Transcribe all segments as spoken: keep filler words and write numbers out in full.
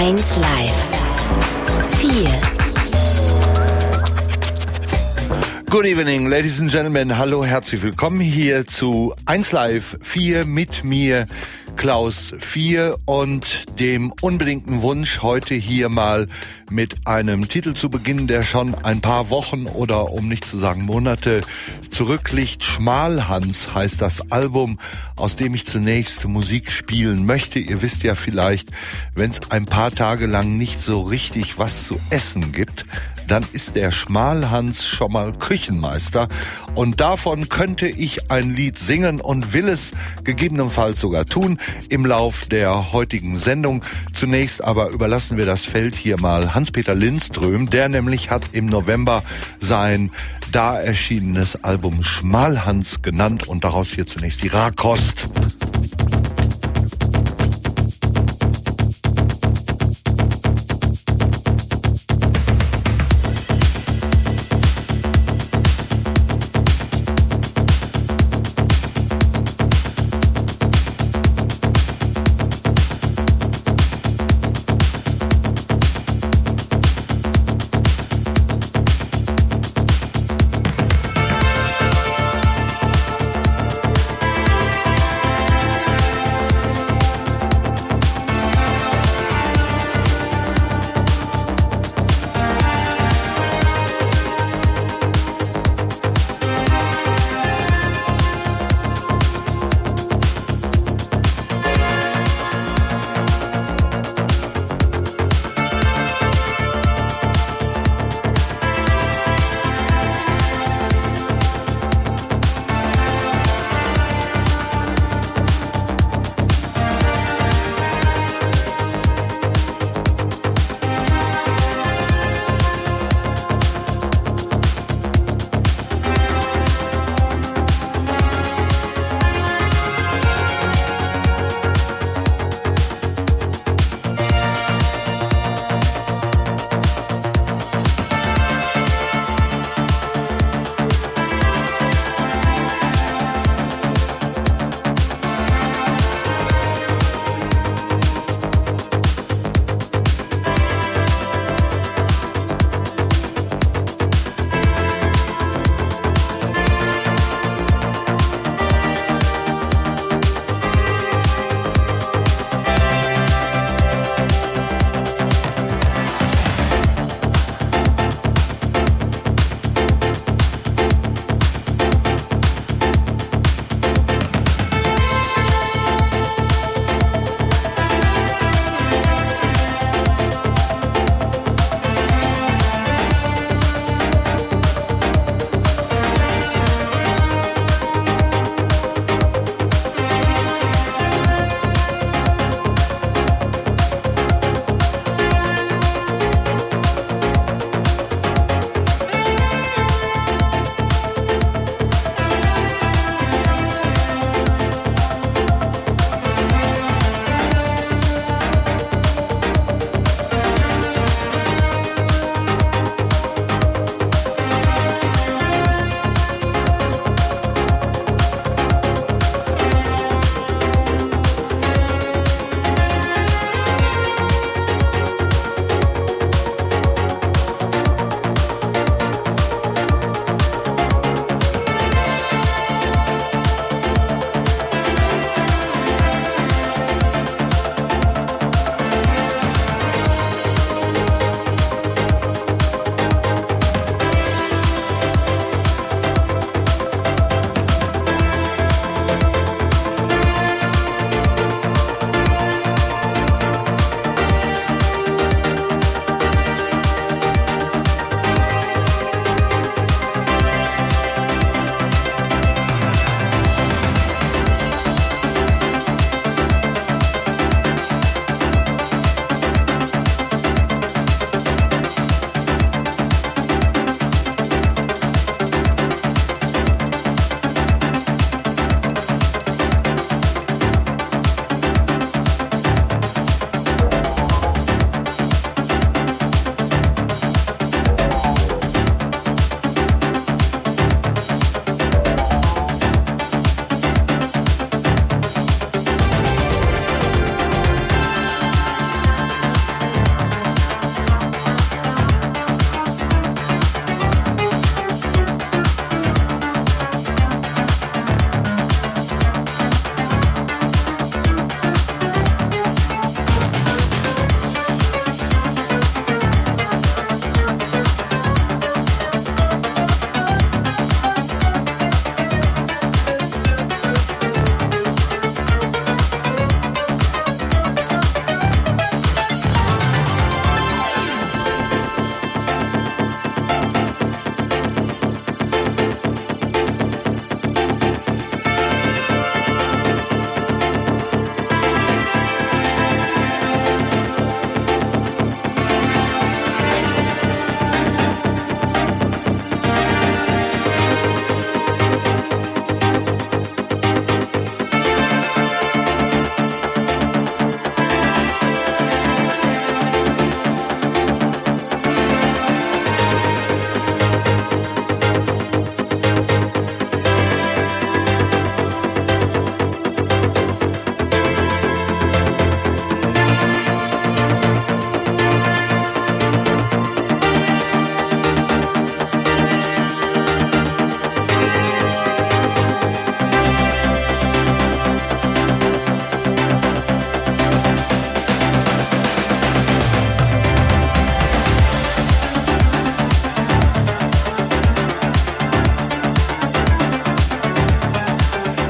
eins Live. vier. Good evening, ladies and gentlemen. Hallo, herzlich willkommen hier zu eins Live vier mit mir, Klaus vier, und dem unbedingten Wunsch, heute hier mal mit einem Titel zu beginnen, der schon ein paar Wochen oder um nicht zu sagen Monate zurückliegt. Schmalhans heißt das Album, aus dem ich zunächst Musik spielen möchte. Ihr wisst ja vielleicht, wenn es ein paar Tage lang nicht so richtig was zu essen gibt, dann ist der Schmalhans schon mal Küchenmeister. Und davon könnte ich ein Lied singen und will es gegebenenfalls sogar tun im Lauf der heutigen Sendung. Zunächst aber überlassen wir das Feld hier mal Hans-Peter Lindström. Der nämlich hat im November sein da erschienenes Album Schmalhans genannt und daraus hier zunächst die Rarkost.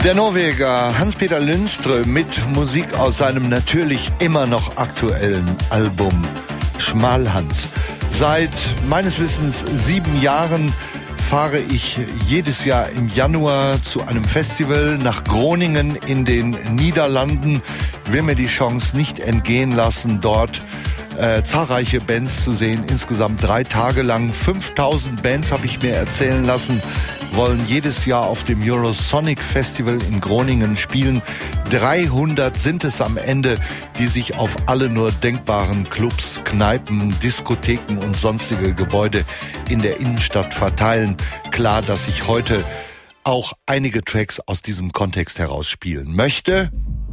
Der Norweger Hans-Peter Lundström mit Musik aus seinem natürlich immer noch aktuellen Album Schmalhans. Seit meines Wissens sieben Jahren fahre ich jedes Jahr im Januar zu einem Festival nach Groningen in den Niederlanden. Will mir die Chance nicht entgehen lassen, dort äh, zahlreiche Bands zu sehen. Insgesamt drei Tage lang. fünftausend Bands, habe ich mir erzählen lassen, wollen jedes Jahr auf dem Eurosonic Festival in Groningen spielen. dreihundert sind es am Ende, die sich auf alle nur denkbaren Clubs, Kneipen, Diskotheken und sonstige Gebäude in der Innenstadt verteilen. Klar, dass ich heute auch einige Tracks aus diesem Kontext heraus spielen möchte.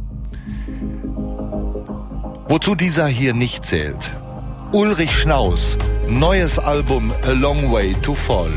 Wozu dieser hier nicht zählt. Ulrich Schnaus, neues Album A Long Way to Fall.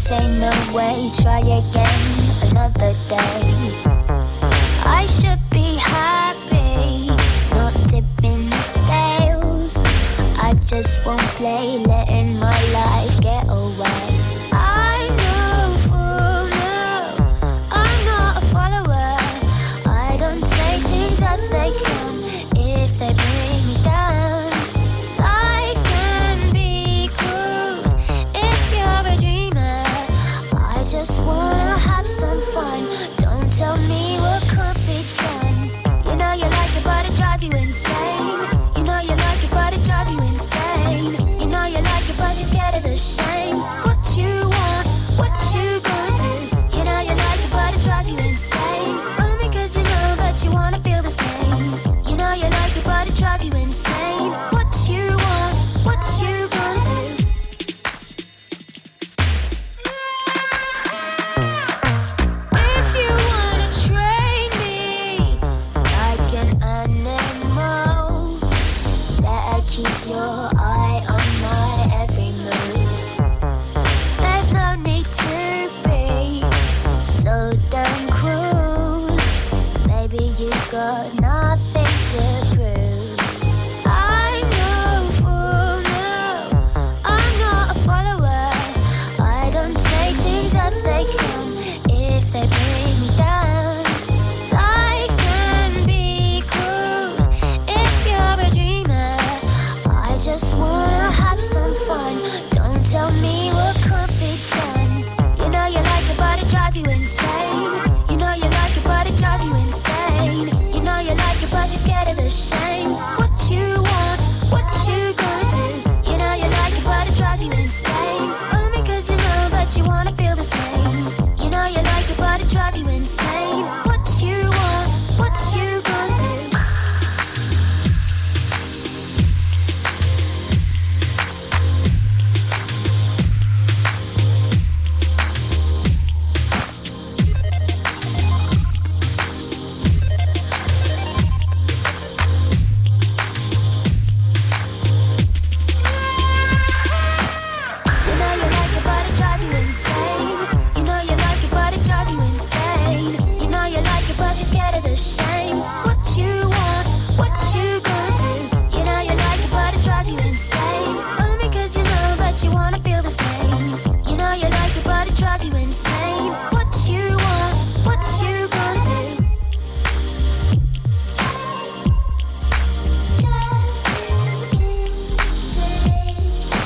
this ain't no way, try again another day. I should be happy, not tipping the scales. I just won't play, letting my life get away. I know, fool, no, I'm not a follower. I don't take things as they come, if they bring me down. Life can be cruel if you're a dreamer. I just wanna have some fun, don't tell me what could be done. You know you like it but it drives you insane. You know you like it but it drives you insane. You know you like it but you're scared of the shame. What you want, what you gonna do? You know you like it but it drives you insane. Follow me cause you know that you wanna feel the same. You know you like it but it drives you insane. What you want, what you gonna do? If you wanna train me like an animal, better keep your eye on my every move. There's no need to be so damn cruel. Baby, you got nothing to prove. I'm no fool, no, I'm not a follower. I don't take things as they come, if they bring me down. Life can be cruel if you're a dreamer. I just wanna have some fun, don't tell me what could be done. You know you like it but it drives you insane. You know you like it but it drives you insane. You know you like it but you're scared of the shame. What you want, what you gonna do? You know you like it but it drives you insane. Follow me cause you know that you wanna feel the same. You know you like it but it drives you insane. What you want, what you gonna do? You know you like it but it drives you insane. You know you like it but it drives you insane. You know you like it but you're scared of the shame. What you want, what you gonna do? You know you like it but it drives you insane. Follow me cause you know that you wanna feel the same. You know you like it but it drives you insane. What you want, what you gonna do? Drive you insane.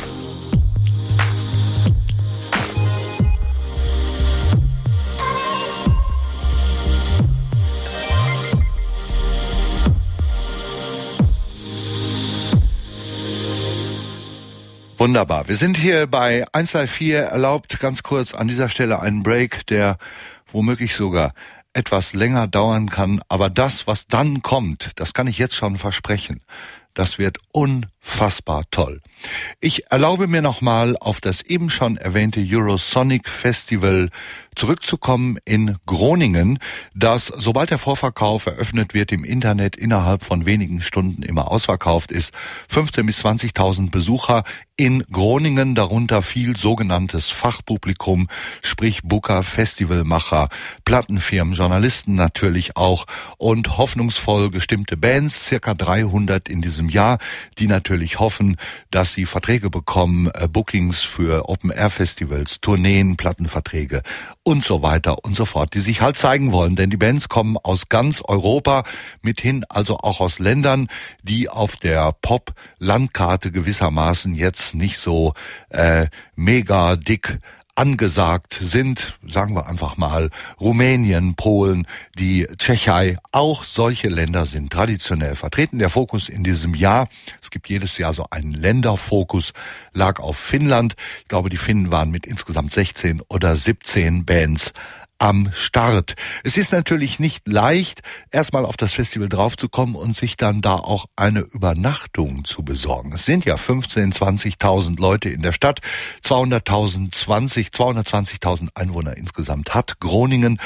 Wunderbar. Wir sind hier bei eins Live vier. Erlaubt ganz kurz an dieser Stelle einen Break, der womöglich sogar etwas länger dauern kann. Aber das, was dann kommt, das kann ich jetzt schon versprechen. Das wird unfassbar toll. Ich erlaube mir nochmal auf das eben schon erwähnte Eurosonic Festival zurückzukommen in Groningen, das, sobald der Vorverkauf eröffnet wird, im Internet innerhalb von wenigen Stunden immer ausverkauft ist. fünfzehntausend bis zwanzigtausend Besucher in Groningen, darunter viel sogenanntes Fachpublikum, sprich Booker, Festivalmacher, Plattenfirmen, Journalisten natürlich auch und hoffnungsvoll gestimmte Bands, circa dreihundert in diesem Jahr, die natürlich hoffen, dass sie Verträge bekommen, äh, Bookings für Open-Air-Festivals, Tourneen, Plattenverträge und so weiter und so fort, die sich halt zeigen wollen. Denn die Bands kommen aus ganz Europa, mithin also auch aus Ländern, die auf der Pop-Landkarte gewissermaßen jetzt nicht so äh, mega dick angesagt sind, sagen wir einfach mal Rumänien, Polen, die Tschechei, auch solche Länder sind traditionell vertreten. Der Fokus in diesem Jahr, es gibt jedes Jahr so einen Länderfokus, lag auf Finnland. Ich glaube, die Finnen waren mit insgesamt sechzehn oder siebzehn Bands am Start. Es ist natürlich nicht leicht, erstmal auf das Festival draufzukommen und sich dann da auch eine Übernachtung zu besorgen. Es sind ja fünfzehntausend, zwanzigtausend Leute in der Stadt, zweihunderttausend, zwanzig, zweihundertzwanzigtausend Einwohner insgesamt hat Groningen.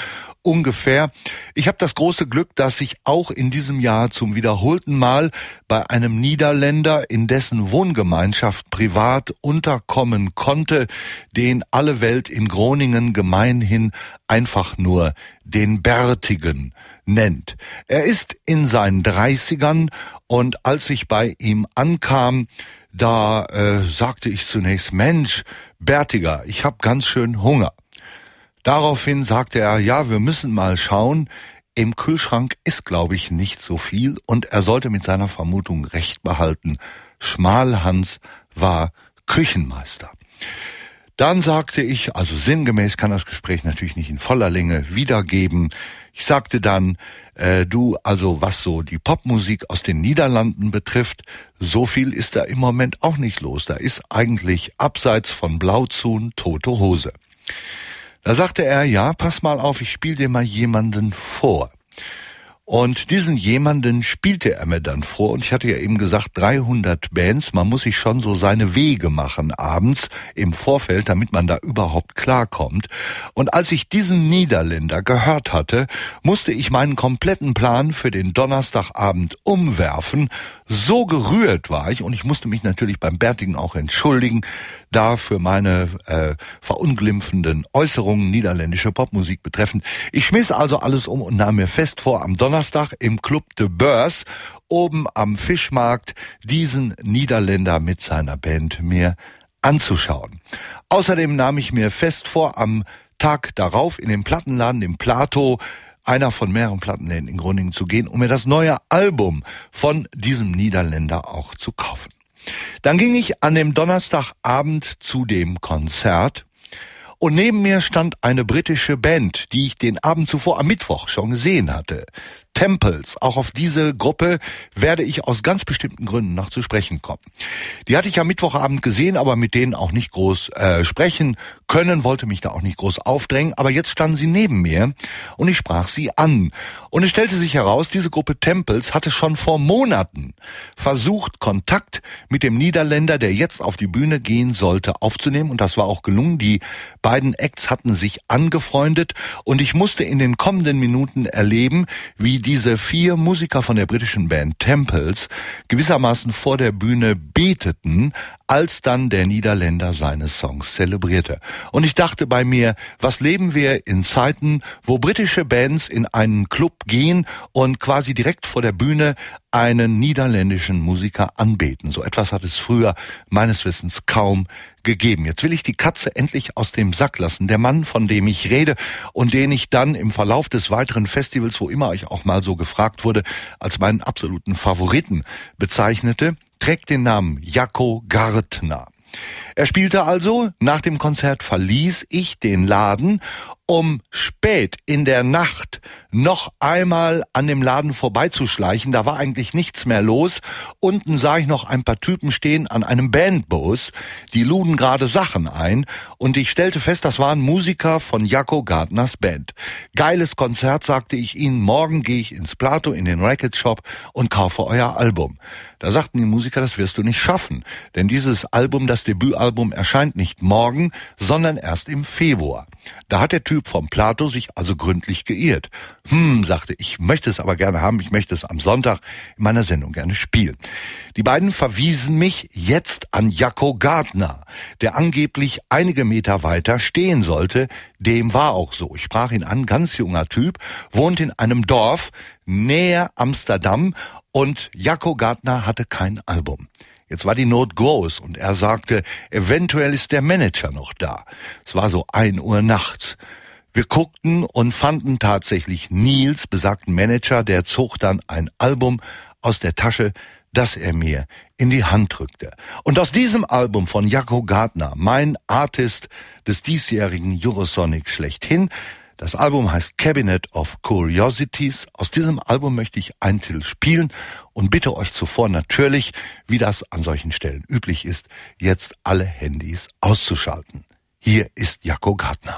ungefähr. Ich habe das große Glück, dass ich auch in diesem Jahr zum wiederholten Mal bei einem Niederländer in dessen Wohngemeinschaft privat unterkommen konnte, den alle Welt in Groningen gemeinhin einfach nur den Bärtigen nennt. Er ist in seinen dreißigern und als ich bei ihm ankam, da äh, sagte ich zunächst, Mensch, Bärtiger, ich hab ganz schön Hunger. Daraufhin sagte er, ja, wir müssen mal schauen, im Kühlschrank ist, glaube ich, nicht so viel und er sollte mit seiner Vermutung recht behalten. Schmalhans war Küchenmeister. Dann sagte ich, also sinngemäß kann das Gespräch natürlich nicht in voller Länge wiedergeben. Ich sagte dann, äh, du, also was so die Popmusik aus den Niederlanden betrifft, so viel ist da im Moment auch nicht los. Da ist eigentlich abseits von Blauzoen tote Hose. Da sagte er, ja, pass mal auf, ich spiele dir mal jemanden vor. Und diesen jemanden spielte er mir dann vor und ich hatte ja eben gesagt, dreihundert Bands, man muss sich schon so seine Wege machen abends im Vorfeld, damit man da überhaupt klarkommt. Und als ich diesen Niederländer gehört hatte, musste ich meinen kompletten Plan für den Donnerstagabend umwerfen. So gerührt war ich und ich musste mich natürlich beim Bärtigen auch entschuldigen, da für meine äh, verunglimpfenden Äußerungen niederländischer Popmusik betreffend. Ich schmiss also alles um und nahm mir fest vor, am Donnerstag im Club de Beurs oben am Fischmarkt diesen Niederländer mit seiner Band mir anzuschauen. Außerdem nahm ich mir fest vor, am Tag darauf in den Plattenladen, im Plato, einer von mehreren Plattenläden in Groningen zu gehen, um mir das neue Album von diesem Niederländer auch zu kaufen. Dann ging ich an dem Donnerstagabend zu dem Konzert und neben mir stand eine britische Band, die ich den Abend zuvor am Mittwoch schon gesehen hatte. Temples. Auch auf diese Gruppe werde ich aus ganz bestimmten Gründen noch zu sprechen kommen. Die hatte ich am Mittwochabend gesehen, aber mit denen auch nicht groß äh, sprechen können, wollte mich da auch nicht groß aufdrängen. Aber jetzt standen sie neben mir und ich sprach sie an. Und es stellte sich heraus, diese Gruppe Temples hatte schon vor Monaten versucht, Kontakt mit dem Niederländer, der jetzt auf die Bühne gehen sollte, aufzunehmen. Und das war auch gelungen. Die beiden Acts hatten sich angefreundet und ich musste in den kommenden Minuten erleben, wie diese vier Musiker von der britischen Band Temples gewissermaßen vor der Bühne beteten, als dann der Niederländer seine Songs zelebrierte. Und ich dachte bei mir, was leben wir in Zeiten, wo britische Bands in einen Club gehen und quasi direkt vor der Bühne einen niederländischen Musiker anbeten. So etwas hat es früher meines Wissens kaum gegeben. Jetzt will ich die Katze endlich aus dem Sack lassen. Der Mann, von dem ich rede und den ich dann im Verlauf des weiteren Festivals, wo immer ich auch mal so gefragt wurde, als meinen absoluten Favoriten bezeichnete, trägt den Namen Jacco Gardner. Er spielte also, nach dem Konzert verließ ich den Laden, um spät in der Nacht noch einmal an dem Laden vorbeizuschleichen. Da war eigentlich nichts mehr los. Unten sah ich noch ein paar Typen stehen an einem Bandbus. Die luden gerade Sachen ein. Und ich stellte fest, das waren Musiker von Jacco Gardners Band. Geiles Konzert, sagte ich ihnen. Morgen gehe ich ins Plato, in den Record Shop und kaufe euer Album. Da sagten die Musiker, das wirst du nicht schaffen. Denn dieses Album, das Debütalbum, erscheint nicht morgen, sondern erst im Februar. Da hat der Typ vom Plato sich also gründlich geirrt. Hm, sagte ich, möchte es aber gerne haben, ich möchte es am Sonntag in meiner Sendung gerne spielen. Die beiden verwiesen mich jetzt an Jacco Gardner, der angeblich einige Meter weiter stehen sollte. Dem war auch so. Ich sprach ihn an, ganz junger Typ, wohnt in einem Dorf näher Amsterdam und Jacco Gardner hatte kein Album. Jetzt war die Not groß und er sagte, eventuell ist der Manager noch da. Es war so ein Uhr nachts. Wir guckten und fanden tatsächlich Nils, besagten Manager, der zog dann ein Album aus der Tasche, das er mir in die Hand drückte. Und aus diesem Album von Jacco Gardner, mein Artist des diesjährigen Eurosonic schlechthin, das Album heißt Cabinet of Curiosities. Aus diesem Album möchte ich einen Titel spielen und bitte euch zuvor natürlich, wie das an solchen Stellen üblich ist, jetzt alle Handys auszuschalten. Hier ist Jacco Gardner.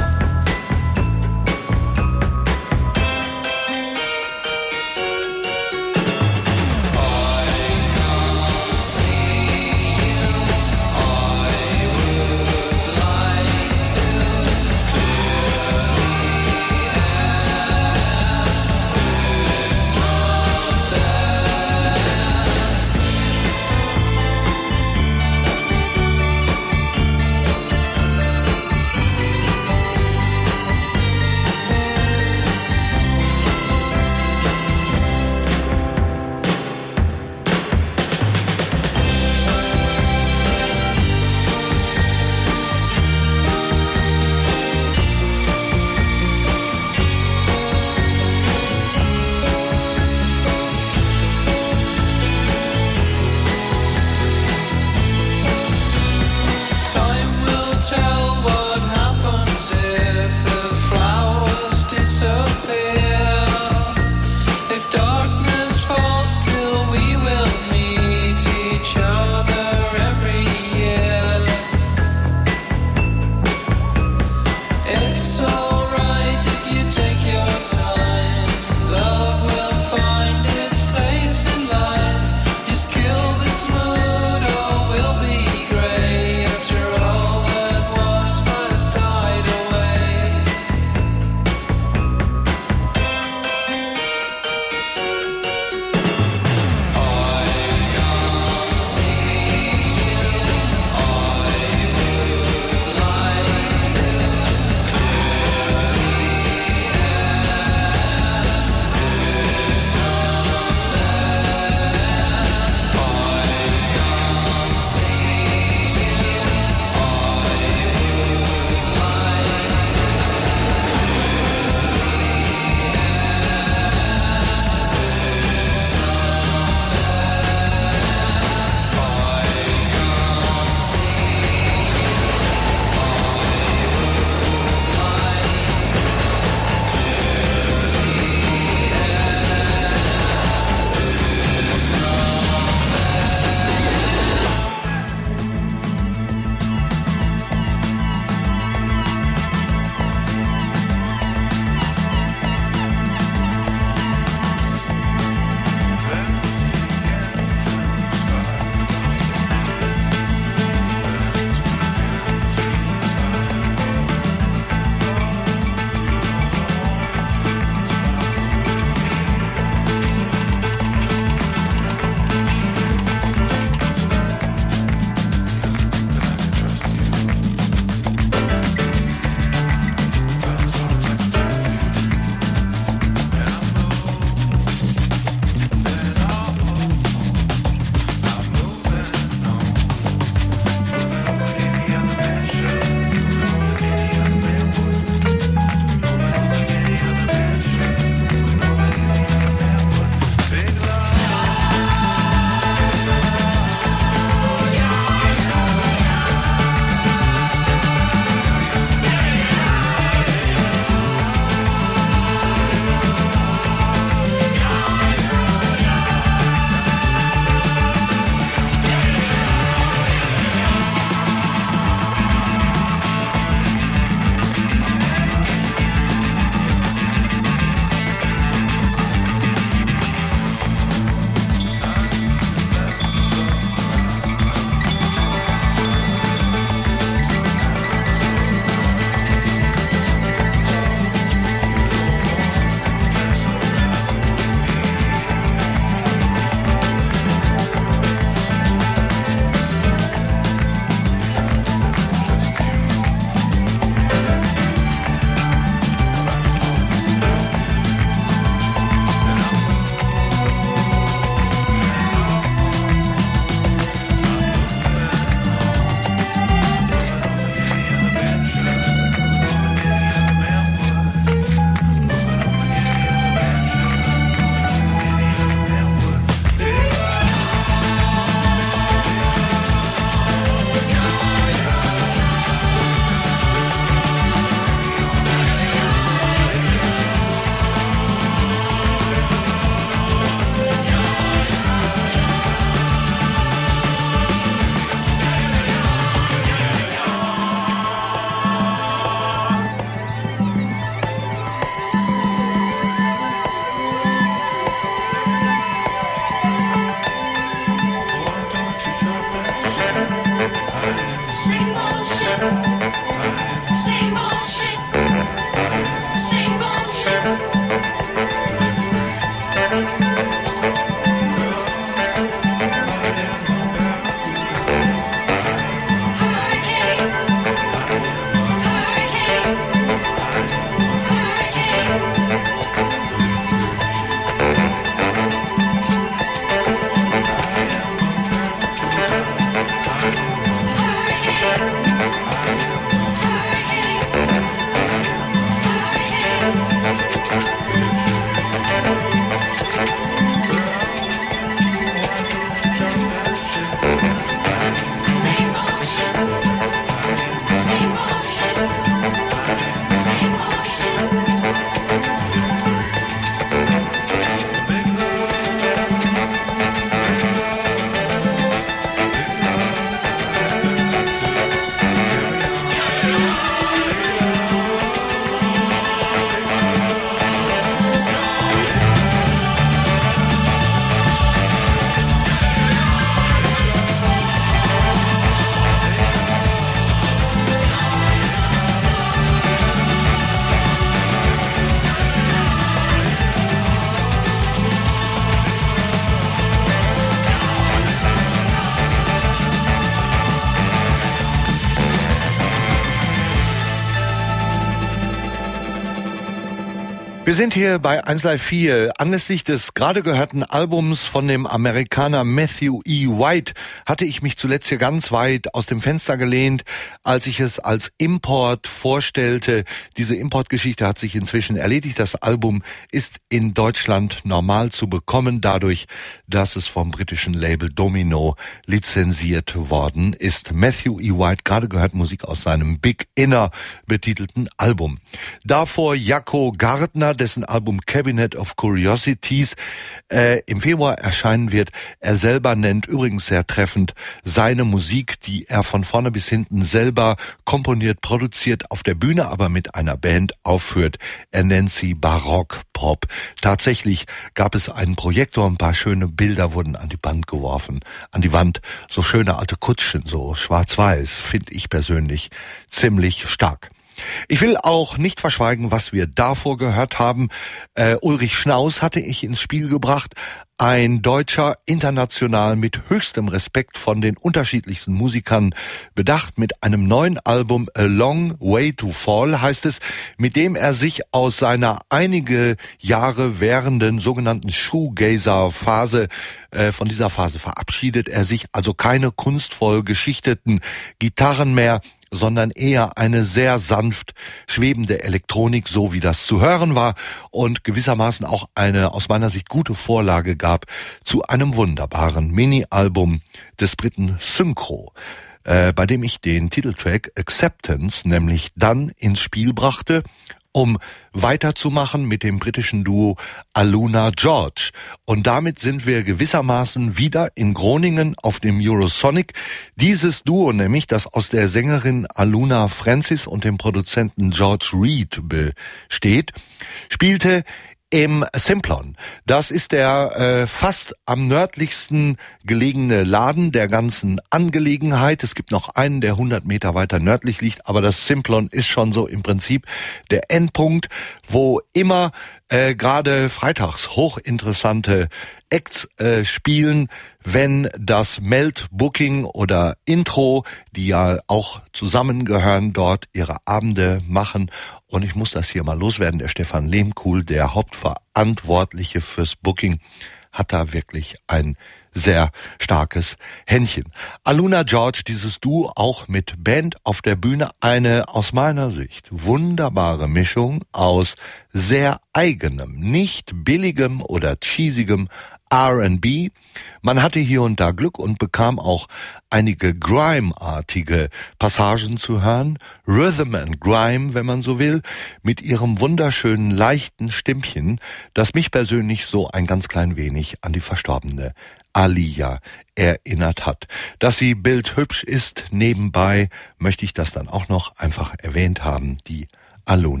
Wir sind hier bei eins Live vier. Anlässlich des gerade gehörten Albums von dem Amerikaner Matthew E. White hatte ich mich zuletzt hier ganz weit aus dem Fenster gelehnt, als ich es als Import vorstellte. Diese Importgeschichte hat sich inzwischen erledigt. Das Album ist in Deutschland normal zu bekommen, dadurch, dass es vom britischen Label Domino lizenziert worden ist. Matthew E. White, gerade gehört Musik aus seinem Big Inner betitelten Album. Davor Jaco Gardner, dessen Album Cabinet of Curiosities äh, im Februar erscheinen wird. Er selber nennt übrigens sehr treffend seine Musik, die er von vorne bis hinten selber komponiert, produziert, auf der Bühne aber mit einer Band aufführt. Er nennt sie Barock-Pop. Tatsächlich gab es einen Projektor, ein paar schöne Bilder wurden an die Wand geworfen. An die Wand so schöne alte Kutschen, so schwarz-weiß, finde ich persönlich ziemlich stark. Ich will auch nicht verschweigen, was wir davor gehört haben. Äh, Ulrich Schnaus hatte ich ins Spiel gebracht. Ein Deutscher, international mit höchstem Respekt von den unterschiedlichsten Musikern bedacht, mit einem neuen Album A Long Way to Fall heißt es, mit dem er sich aus seiner einige Jahre währenden sogenannten Shoegazer-Phase, äh, von dieser Phase verabschiedet. Er sich also keine kunstvoll geschichteten Gitarren mehr, sondern eher eine sehr sanft schwebende Elektronik, so wie das zu hören war und gewissermaßen auch eine aus meiner Sicht gute Vorlage gab zu einem wunderbaren Mini-Album des Briten Synchro, äh, bei dem ich den Titeltrack Acceptance nämlich dann ins Spiel brachte, um weiterzumachen mit dem britischen Duo Aluna George. Und damit sind wir gewissermaßen wieder in Groningen auf dem Eurosonic. Dieses Duo nämlich, das aus der Sängerin Aluna Francis und dem Produzenten George Reed besteht, spielte im Simplon. Das ist der äh, fast am nördlichsten gelegene Laden der ganzen Angelegenheit. Es gibt noch einen, der hundert Meter weiter nördlich liegt, aber das Simplon ist schon so im Prinzip der Endpunkt, wo immer äh, gerade freitags hochinteressante Acts äh, spielen, wenn das Meld Booking oder Intro, die ja auch zusammengehören, dort ihre Abende machen. Und ich muss das hier mal loswerden. Der Stefan Lehmkuhl, der Hauptverantwortliche fürs Booking, hat da wirklich ein sehr starkes Händchen. Aluna George, dieses Duo auch mit Band auf der Bühne, eine aus meiner Sicht wunderbare Mischung aus sehr eigenem, nicht billigem oder cheesigem R and B. Man hatte hier und da Glück und bekam auch einige Grime-artige Passagen zu hören. Rhythm and Grime, wenn man so will, mit ihrem wunderschönen, leichten Stimmchen, das mich persönlich so ein ganz klein wenig an die verstorbene Alia erinnert hat. Dass sie bildhübsch ist, nebenbei möchte ich das dann auch noch einfach erwähnt haben, die Aluna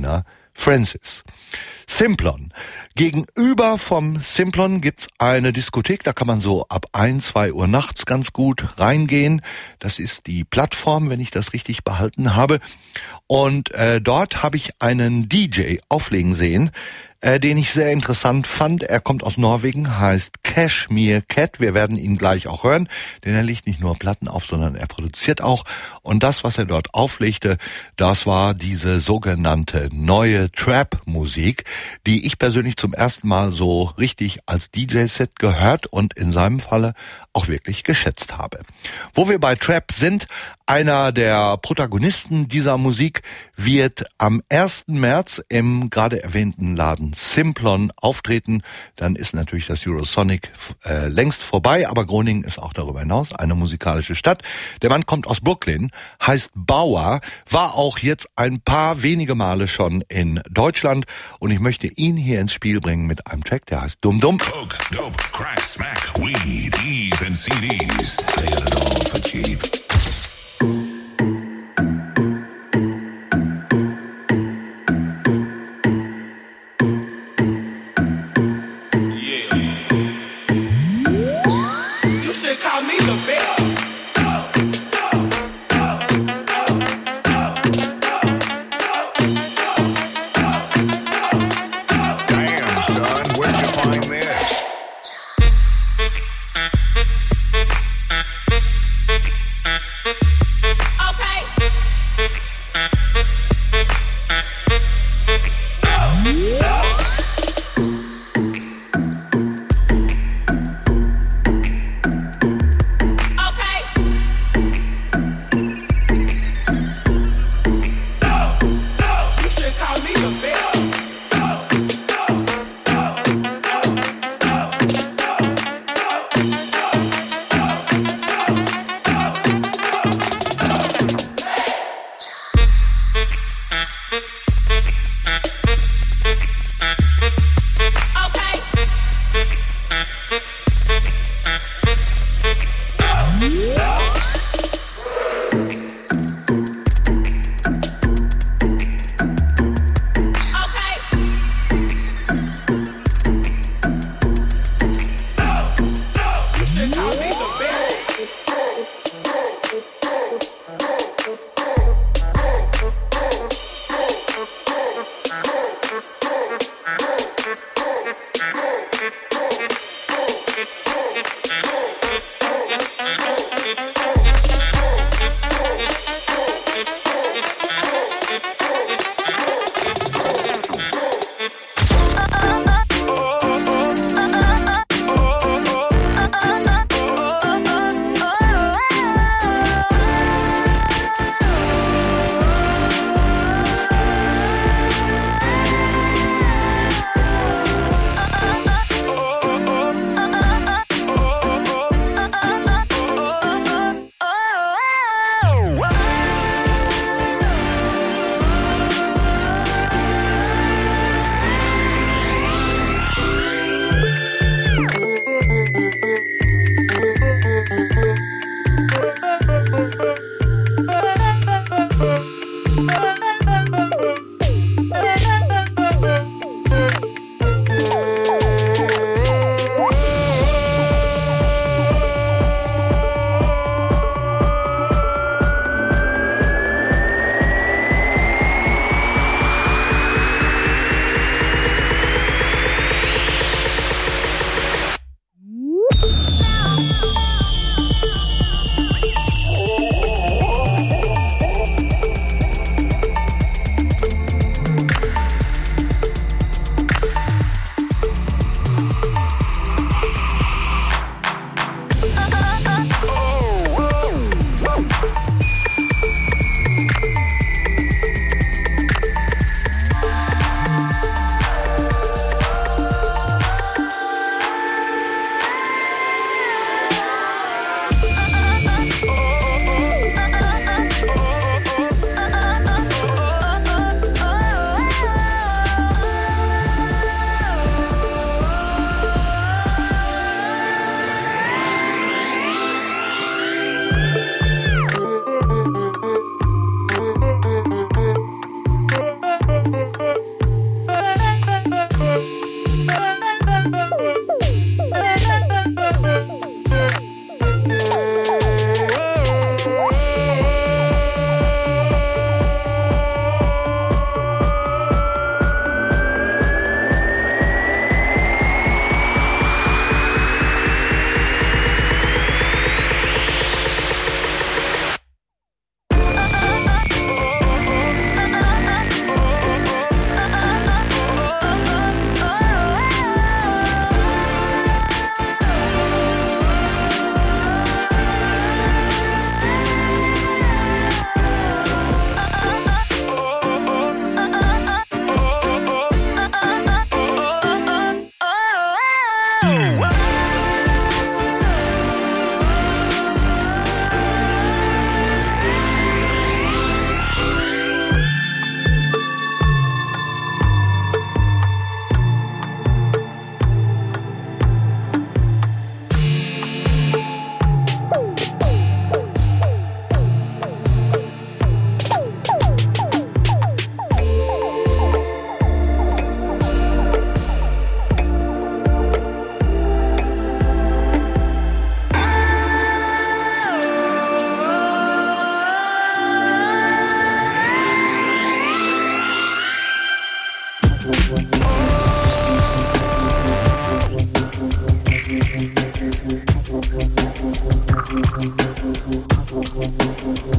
Francis. Simplon. Gegenüber vom Simplon gibt's eine Diskothek, da kann man so ab ein, zwei Uhr nachts ganz gut reingehen. Das ist die Plattform, wenn ich das richtig behalten habe. Und äh, dort habe ich einen D J auflegen sehen, äh, den ich sehr interessant fand. Er kommt aus Norwegen, heißt Cashmere Cat. Wir werden ihn gleich auch hören, denn er legt nicht nur Platten auf, sondern er produziert auch. Und das, was er dort auflegte, das war diese sogenannte neue Trap-Musik, die ich persönlich zum ersten Mal so richtig als D J-Set gehört und in seinem Falle auch wirklich geschätzt habe. Wo wir bei Trap sind, einer der Protagonisten dieser Musik wird am ersten März im gerade erwähnten Laden Simplon auftreten. Dann ist natürlich das Eurosonic äh, längst vorbei, aber Groningen ist auch darüber hinaus eine musikalische Stadt. Der Mann kommt aus Brooklyn, heißt Bauer, war auch jetzt ein paar wenige Male schon in Deutschland und ich möchte ihn hier ins Spiel bringen mit einem Track, der heißt Dum Dum. Coke, dope, crack, smack, weed, E's and C Ds. They got it all for cheap.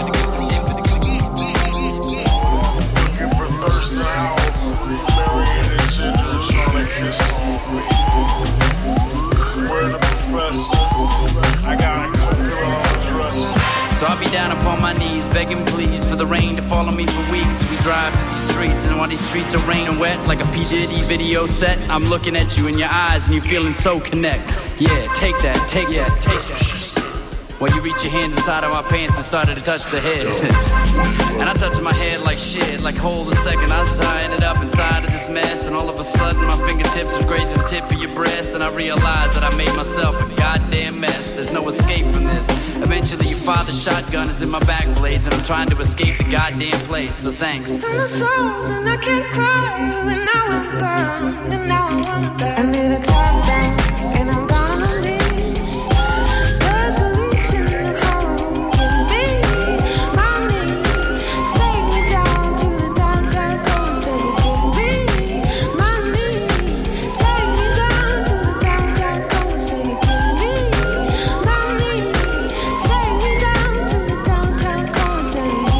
Looking for thirst and howl for Marion and Ginger trying to kiss on me. Where the professor? I got a coat on dress. So I'll be down upon my knees, begging please for the rain to follow me for weeks. We drive through these streets, and while these streets are rain and wet, like a P. Diddy video set, I'm looking at you in your eyes, and you're feeling so connect. Yeah, take that, take that, take that. While you reach your hands inside of my pants and started to touch the head. And I touched my head like shit, like hold a second, I just I ended up inside of this mess. And all of a sudden my fingertips was grazing the tip of your breast, and I realized that I made myself a goddamn mess. There's no escape from this. Eventually your father's shotgun is in my back blades, and I'm trying to escape the goddamn place, so thanks. And the souls, and I can't cry, and now I'm gone, and now I want back. I need a top down, and I'm gone on my knees. There's release in the hollow. Give me, mommy, take me down to the downtown coast. Give me, mommy, take me down to the downtown coast. Give me, mommy, take me down to the downtown coast. Take me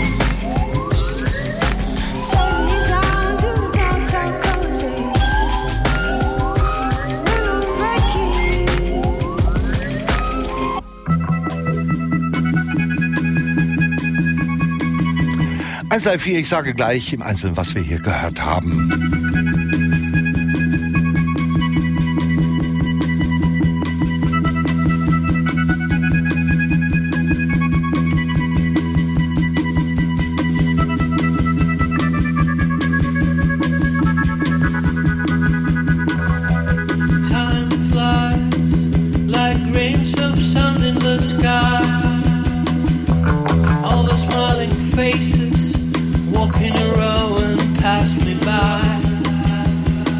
down to the downtown coast. When I'm breaking. eins drei vier, ich sage gleich im Einzelnen, was wir hier gehört haben. Time flies like grains of sand in the sky. All the smiling faces walking a row and pass me by.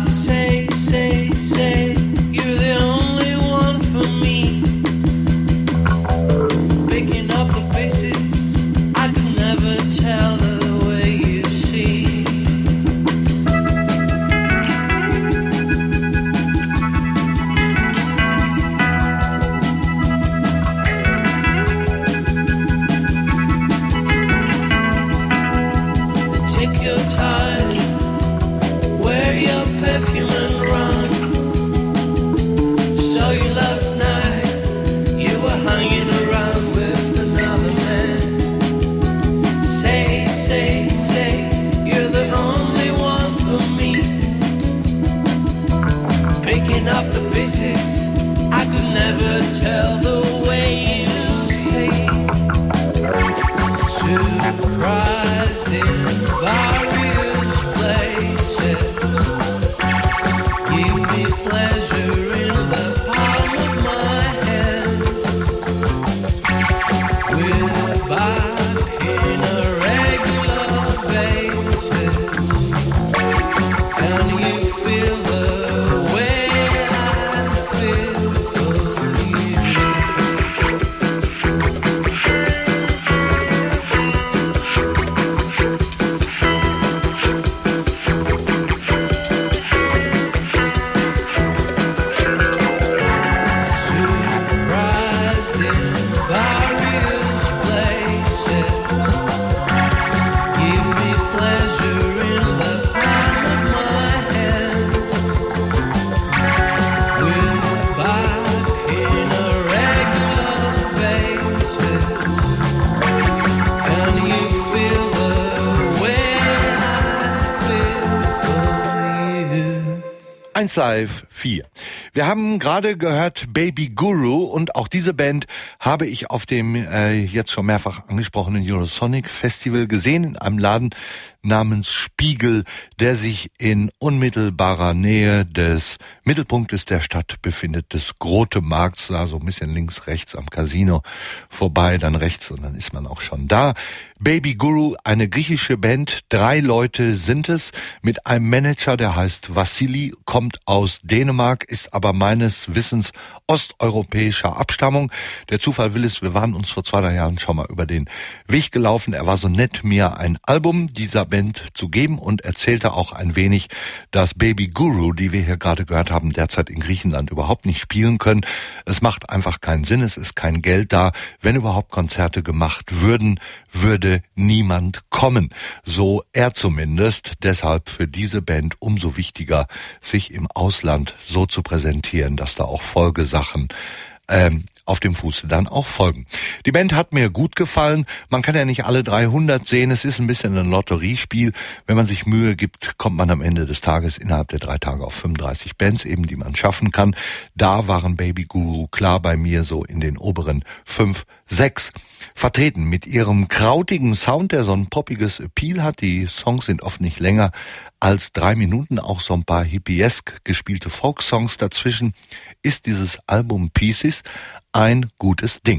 eins Live vier. Wir haben gerade gehört Baby Guru und auch diese Band habe ich auf dem äh, jetzt schon mehrfach angesprochenen Eurosonic Festival gesehen in einem Laden namens Spiegel, der sich in unmittelbarer Nähe des Mittelpunktes der Stadt befindet, des Grote Markts, da so ein bisschen links, rechts am Casino vorbei, dann rechts und dann ist man auch schon da. Baby Guru, eine griechische Band, drei Leute sind es, mit einem Manager, der heißt Vassili, kommt aus Dänemark, ist aber meines Wissens osteuropäischer Abstammung. Der Zufall will es, wir waren uns vor zwei, drei Jahren schon mal über den Weg gelaufen. Er war so nett, mir ein Album dieser Band zu geben und erzählte auch ein wenig, dass Baby Guru, die wir hier gerade gehört haben, derzeit in Griechenland überhaupt nicht spielen können. Es macht einfach keinen Sinn, es ist kein Geld da. Wenn überhaupt Konzerte gemacht würden, würde niemand kommen. So er zumindest. Deshalb für diese Band umso wichtiger, sich im Ausland so zu präsentieren, dass da auch Folgesachen ähm, auf dem Fuße dann auch folgen. Die Band hat mir gut gefallen. Man kann ja nicht alle dreihundert sehen. Es ist ein bisschen ein Lotteriespiel. Wenn man sich Mühe gibt, kommt man am Ende des Tages innerhalb der drei Tage auf fünfunddreißig Bands eben, die man schaffen kann. Da waren Baby Guru klar bei mir so in den oberen fünf, sechs vertreten. Mit ihrem krautigen Sound, der so ein poppiges Appeal hat. Die Songs sind oft nicht länger als drei Minuten. Auch so ein paar hippiesk gespielte Folksongs dazwischen. Ist dieses Album Pieces ein gutes Ding.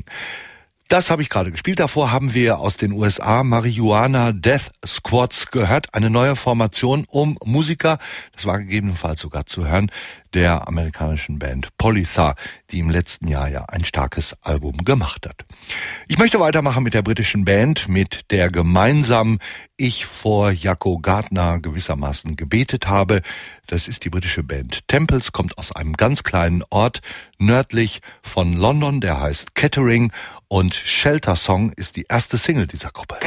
Das habe ich gerade gespielt. Davor haben wir aus den U S A Marijuana Death Squads gehört. Eine neue Formation um Musiker, das war gegebenenfalls sogar zu hören, der amerikanischen Band Polytha, die im letzten Jahr ja ein starkes Album gemacht hat. Ich möchte weitermachen mit der britischen Band, mit der gemeinsam ich vor Jaco Gardner gewissermaßen gebetet habe. Das ist die britische Band Temples, kommt aus einem ganz kleinen Ort nördlich von London, der heißt Kettering, und Shelter Song ist die erste Single dieser Gruppe.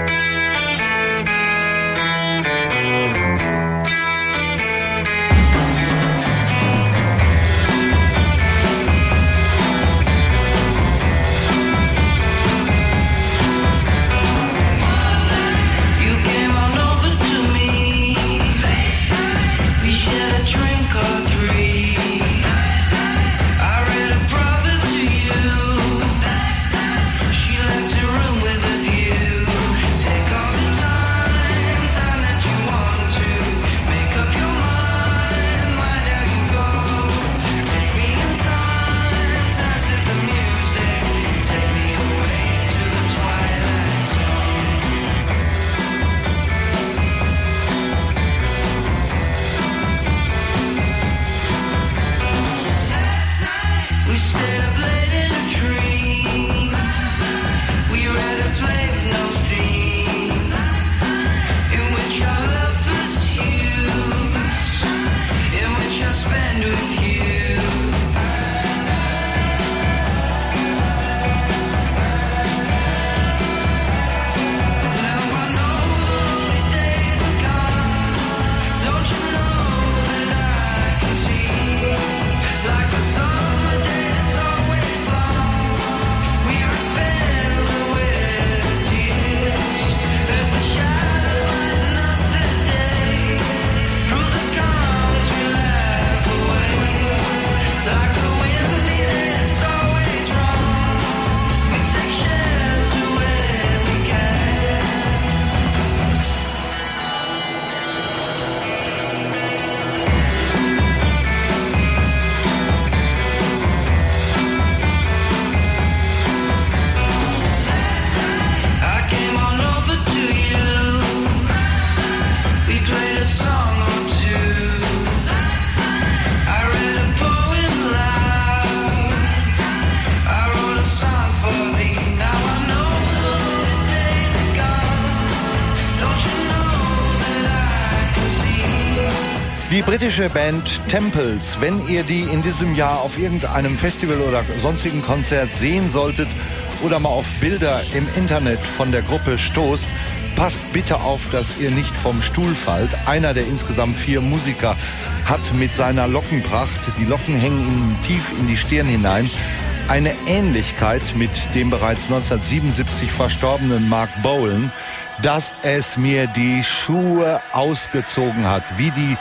Die britische Band Temples, wenn ihr die in diesem Jahr auf irgendeinem Festival oder sonstigen Konzert sehen solltet oder mal auf Bilder im Internet von der Gruppe stoßt, passt bitte auf, dass ihr nicht vom Stuhl fallt. Einer der insgesamt vier Musiker hat mit seiner Lockenpracht, die Locken hängen ihm tief in die Stirn hinein, eine Ähnlichkeit mit dem bereits neunzehnhundertsiebenundsiebzig verstorbenen Mark Bolan, dass es mir die Schuhe ausgezogen hat, wie die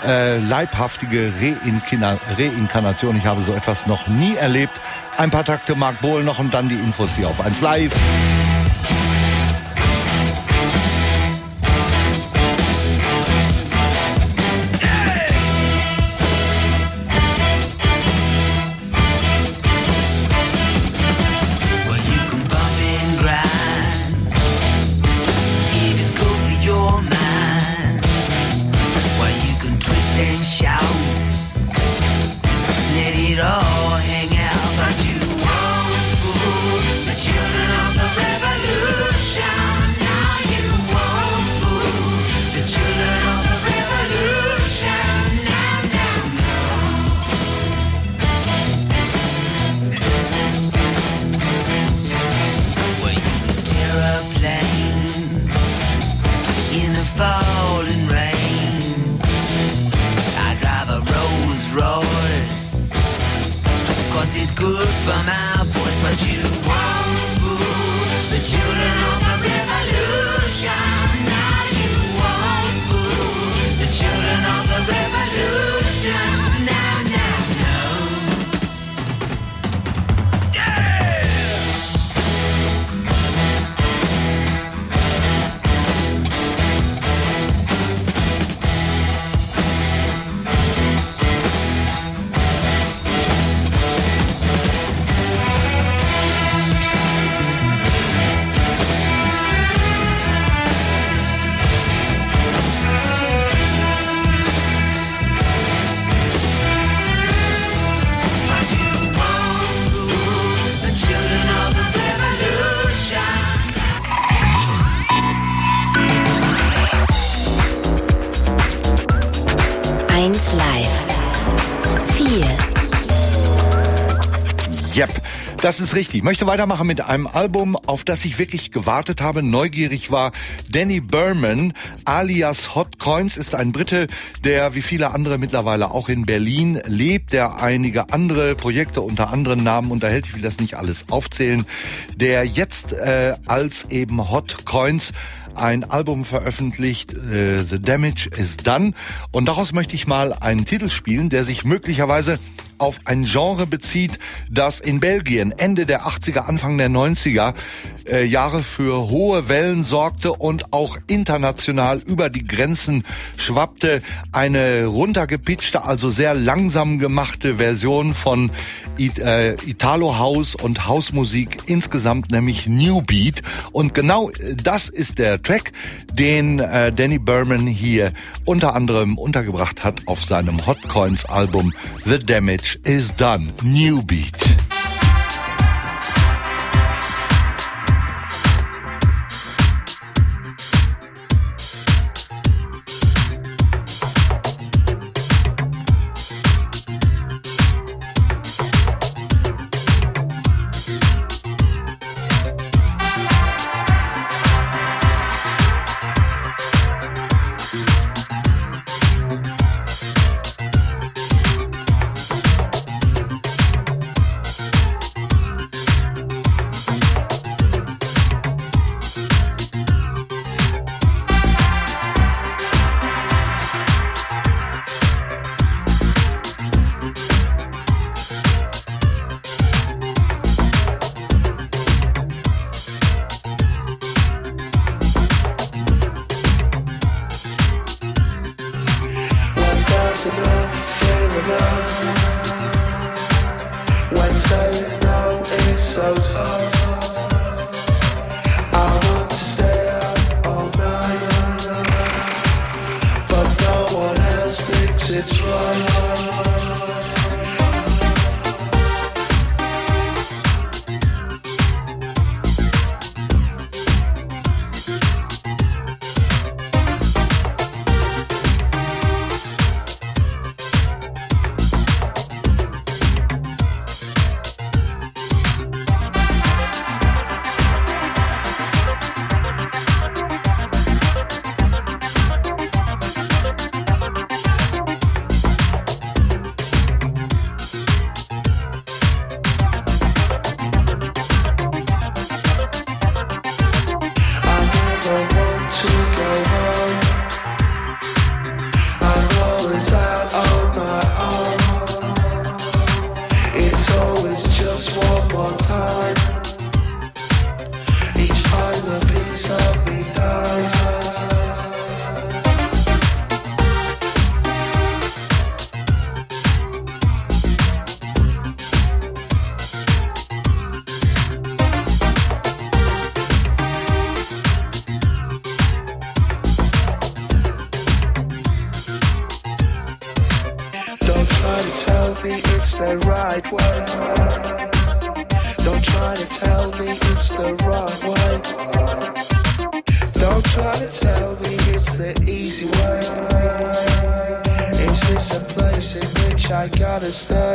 äh, leibhaftige Reinkina- Reinkarnation. Ich habe so etwas noch nie erlebt. Ein paar Takte Mark Bohl noch und dann die Infos hier auf eins Live. eins Live. vier. Yep, das ist richtig. Ich möchte weitermachen mit einem Album, auf das ich wirklich gewartet habe, neugierig war. Danny Berman, alias Hot Coins, ist ein Brite, der wie viele andere mittlerweile auch in Berlin lebt, der einige andere Projekte unter anderen Namen unterhält. Ich will das nicht alles aufzählen. Der jetzt äh, als eben Hot Coins ein Album veröffentlicht, äh, The Damage is Done. Und daraus möchte ich mal einen Titel spielen, der sich möglicherweise auf ein Genre bezieht, das in Belgien Ende der achtziger, Anfang der neunziger äh, Jahre für hohe Wellen sorgte und auch international über die Grenzen schwappte. Eine runtergepitchte, also sehr langsam gemachte Version von It- äh, Italo House und Hausmusik insgesamt, nämlich New Beat. Und genau das ist der Track, den äh, Danny Berman hier unter anderem untergebracht hat auf seinem Hot Coins Album The Damage is Done, New Beat. to tell me it's the right way. Don't try to tell me it's the wrong way. Don't try to tell me it's the easy way. Is this a place in which I gotta stay?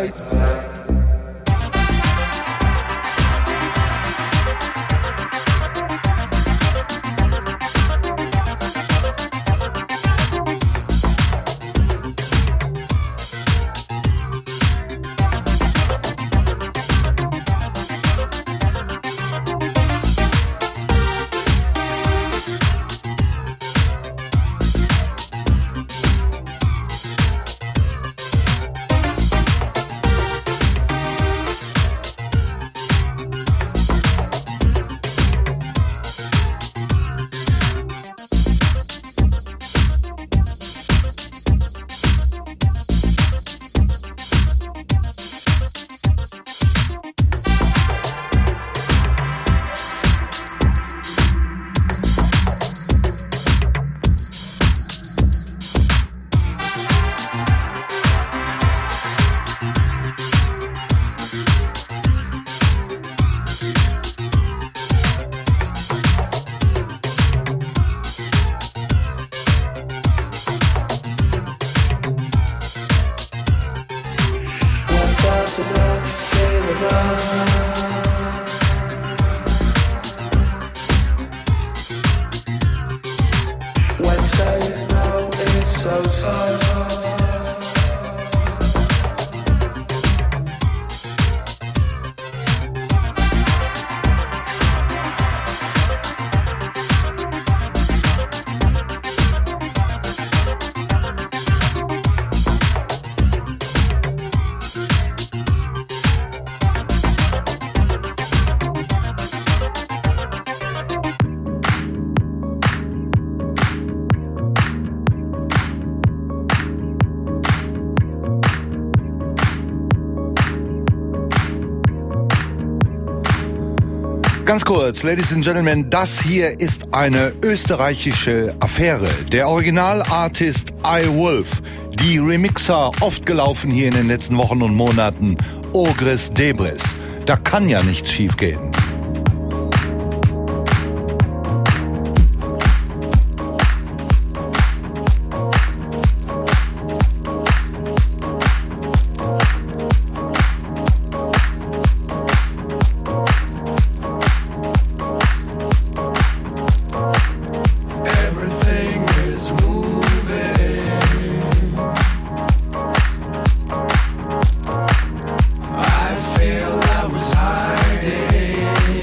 Ganz kurz, Ladies and Gentlemen, das hier ist eine österreichische Affäre. Der Originalartist iWolf, die Remixer, oft gelaufen hier in den letzten Wochen und Monaten, Ogris Debris. Da kann ja nichts schiefgehen. I feel I was hiding.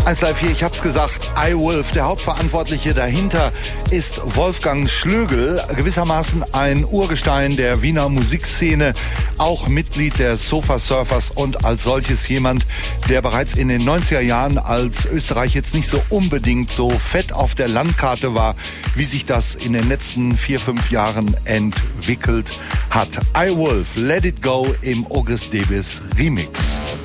eins drei vier, ich hab's gesagt, iWolf, der Hauptverantwortliche dahinter ist Wolfgang Schlögl, gewissermaßen ein Urgestein der Wiener Musikszene, auch Mitglied der Sofa Surfers und als solches jemand, der bereits in den neunziger Jahren, als Österreich jetzt nicht so unbedingt so fett auf der Landkarte war, wie sich das in den letzten vier, fünf Jahren entwickelt hat. iWolf, Let It Go im August Debis Remix.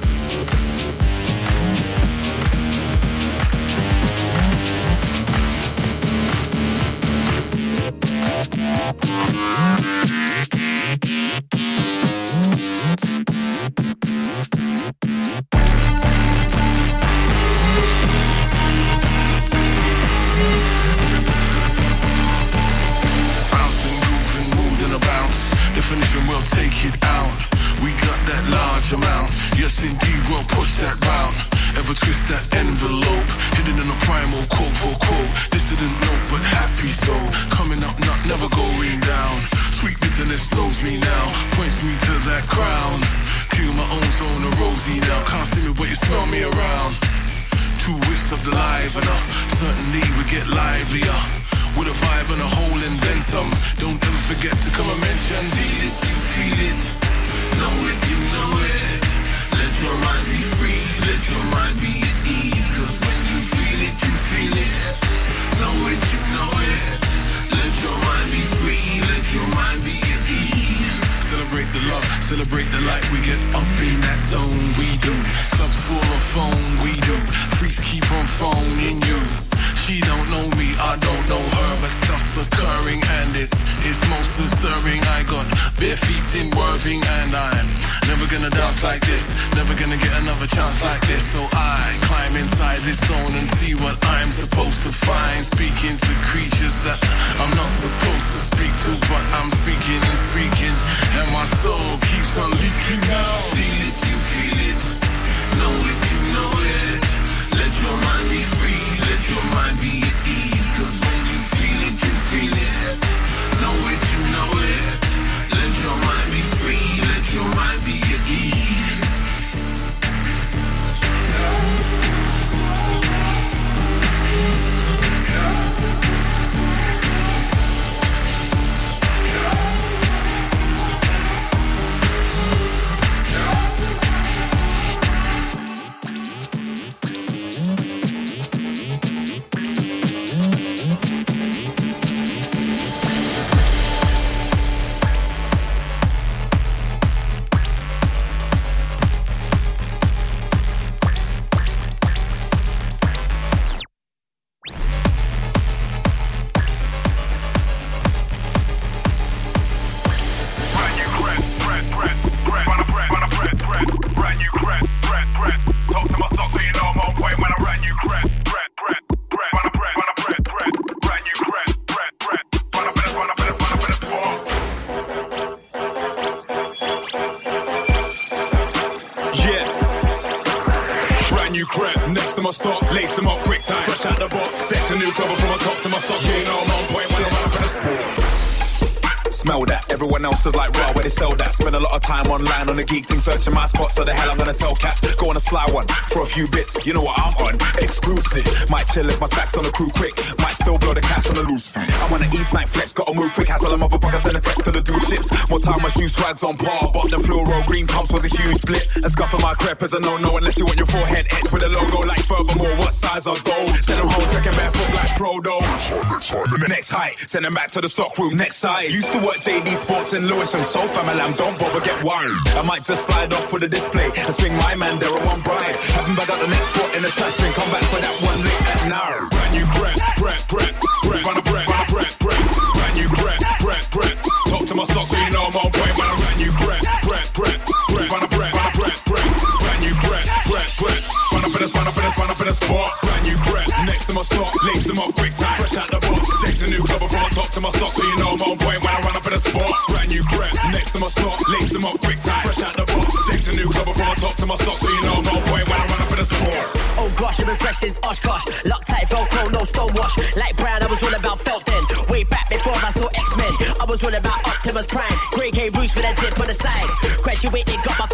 Is like raw where they sell that. Spend a lot of time online on the geek thing, searching my spot. So the hell I'm gonna tell cats. Go on a sly one for a few bits. You know what I'm on? Exclusive. Might chill if my stacks on the crew quick. Might still blow the cash on the loose feet. I'm on an East Night flex, gotta move quick. Hassle a motherfucker, send a text to the dude ships. More time my shoe swags on par. Bought the fluoro green pumps was a huge blip. And scuffing my crep is a no-no unless you want your forehead etched with a logo. Like furthermore, what size are those? Send them home, trekking barefoot like Frodo. Next height, send them back to the stock room. Next size. Used to work J D Sports in Lewis and so family, I'm don't bother get wild. I might just slide off with a display and swing my man there on one bride. Haven't bag out the next foot in the trash bin. Come back for that one late at now. Brand new bread, bread, bread, bread, run a bread, run a bread, bread. Brand new bread, bread, bread. Talk to my socks so you know I'm on point. When I brand new bread, bread, bread, bread, run a bread, run a bread, bread. Brand new bread, bread, bread. Run up in this, run up in this, run up in this spot. Brand new bread, next to my stock, lace them up quick time. Fresh out the box, take a new cover from the top to my socks so you know I'm on point. When I run up in the spot, brand new bread, next to my stock, lace them up quick time. Fresh out the box, take a new cover from the top to my socks so you know I'm on point. When I run up in the spot. Oh gosh, I've been fresh since Oshkosh. Loctite, Velcro, no stonewash. Like Brown, I was all about felt then. Way back before I saw X-Men, I was all about Optimus Prime. Grey K Bruce with a zip on the side. Graduated, got my first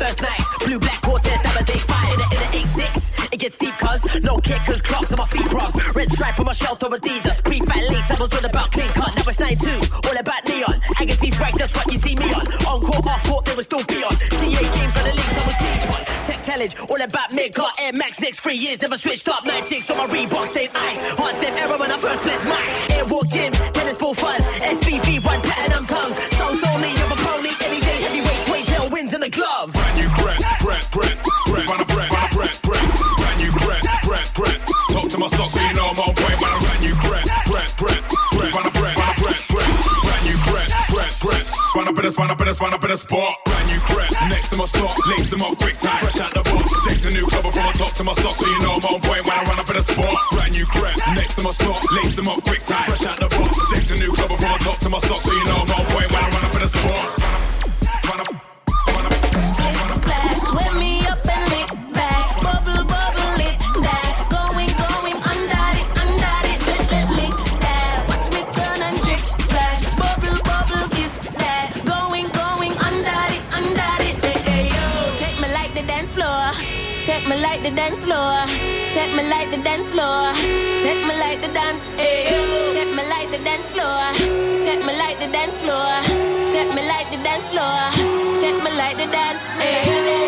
first night. Blue black Cortez, that was eight five. In a, in a eight six, it gets deep cuz. No kick cuz clocks on my feet, bruv. Red stripe on my shelter Adidas. Pre-fat lace, I was all about clean cut. Now it's nine two, all about neon. Agassiz rank, that's what you see me on. On court, off court, they were still beyond. C A games on the links, I was deep on. Tech challenge, all about mid-cut. Air Max next three years, never switched up. nine six on my Reebok, stayed ice. Hard step error when I first blessed mics. Airwalk gyms, tennis ball funds. S B V run platinum tongues. So solely, you're a pony. Every day, heavyweight, weight, tail wins in the glove. Brand new Brett, Brett, Brett, Brett, run a Brett, run a Brett, Brett. Brand new Brett, Brett, Brett. Talk to my socks so you know I'm on point. Run a brand new Brett, Brett, Brett, Brett, run a Brett, run a Brett, Brett. Brand new Brett, Brett, Brett. Run up in this, run up in this, run up in the spot. Brand new Brett, next to my slot, lace them up quick time, fresh out the box. Take a new cover from my top to my socks so you know I'm on point when I run up in the spot. Brand new Brett, next to my slot, lace them up quick time, fresh out the box. Take a new cover from my top to my socks so you know I'm on point when I run up in the spot. Run up, run up, run up, run up. Splash, swim me up and lick back, bubble, bubble, lick that. Going, going, under it, under it, lick, lick, lick that. Watch me turn and drip, splash, bubble, bubble, kiss that. Going, going, under it, under it, hey, hey, yo. Take me like the dance floor, take me like the dance floor, take me like the dance floor, take me like the dance, hey, yo. Take me like the dance floor, take me like the dance floor, take me like the dance floor, take me like the dance, hey, yo.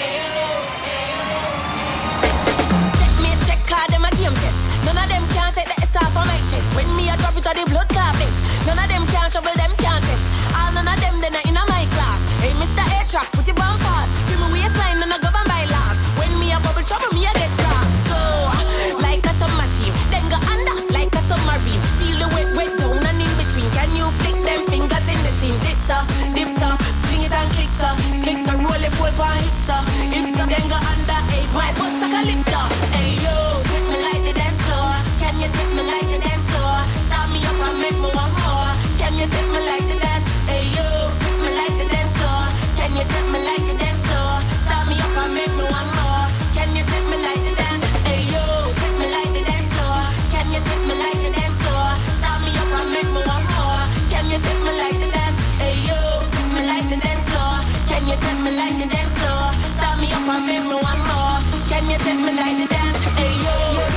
Check me, check card, them a game test. None of them can take the S off of my chest. When me a drop it to the blood carpet, none of them can trouble, them can't test. All none of them, then are in a my class. Hey, Mister A-Track, put your bump pass. Feel me waistline, none of govern by laws. When me a bubble trouble, me a get cross. Go, like a sub machine. Then go under, like a submarine. Feel the wet, wet down and in between. Can you flick them fingers in the seam? Dips up, dips up, fling it and clicks up. Clicks up, roll it, pull for hips up. Hips up, then go under, eight, my bust a calypso. Hey yo, take me like the dance floor. Can you take me like the dance floor? Start me up and make me one more. Can you take me like the dance? Hey yo, take me like the dance floor. Can you take me like the dance floor? Start me up and make me one more. Can you take me like the dance? Hey yo, take me like the dance floor. Can you take me like the dance floor? Start me up and make me one more. Can you take me like the dance? Hey yo, take me like the dance floor. Can you take me like the dance floor? Start me up and make me one more. Can you take me like the dance? Hey yo.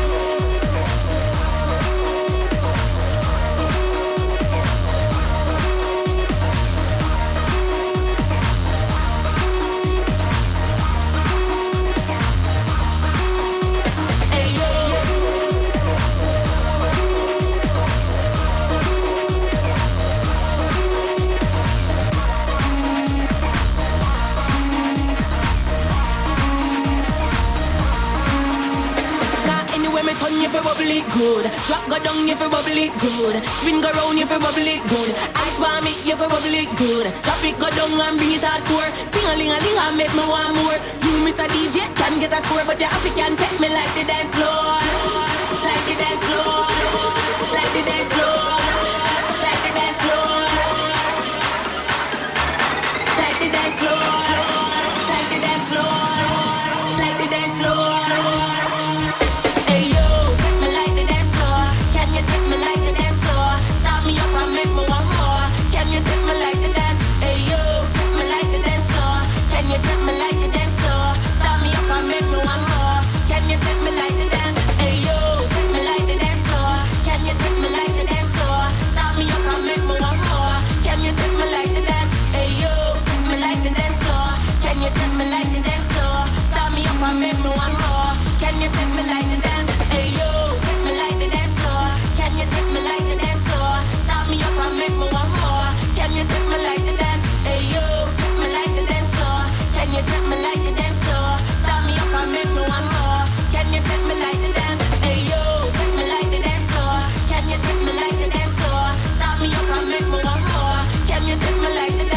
Turn you fi bubble it good. Drop go down you fi bubble it good. Spin go round you fi bubble it good. Ice bomb it you fi bubble it good. Drop it go down and bring it hardcore. Ting a ling a ling and make me want more. You Mister D J can get a score, but your African take me like the dance floor, like the dance floor, like the dance floor, like the dance floor, like the dance floor, like the dance floor, like the dance floor.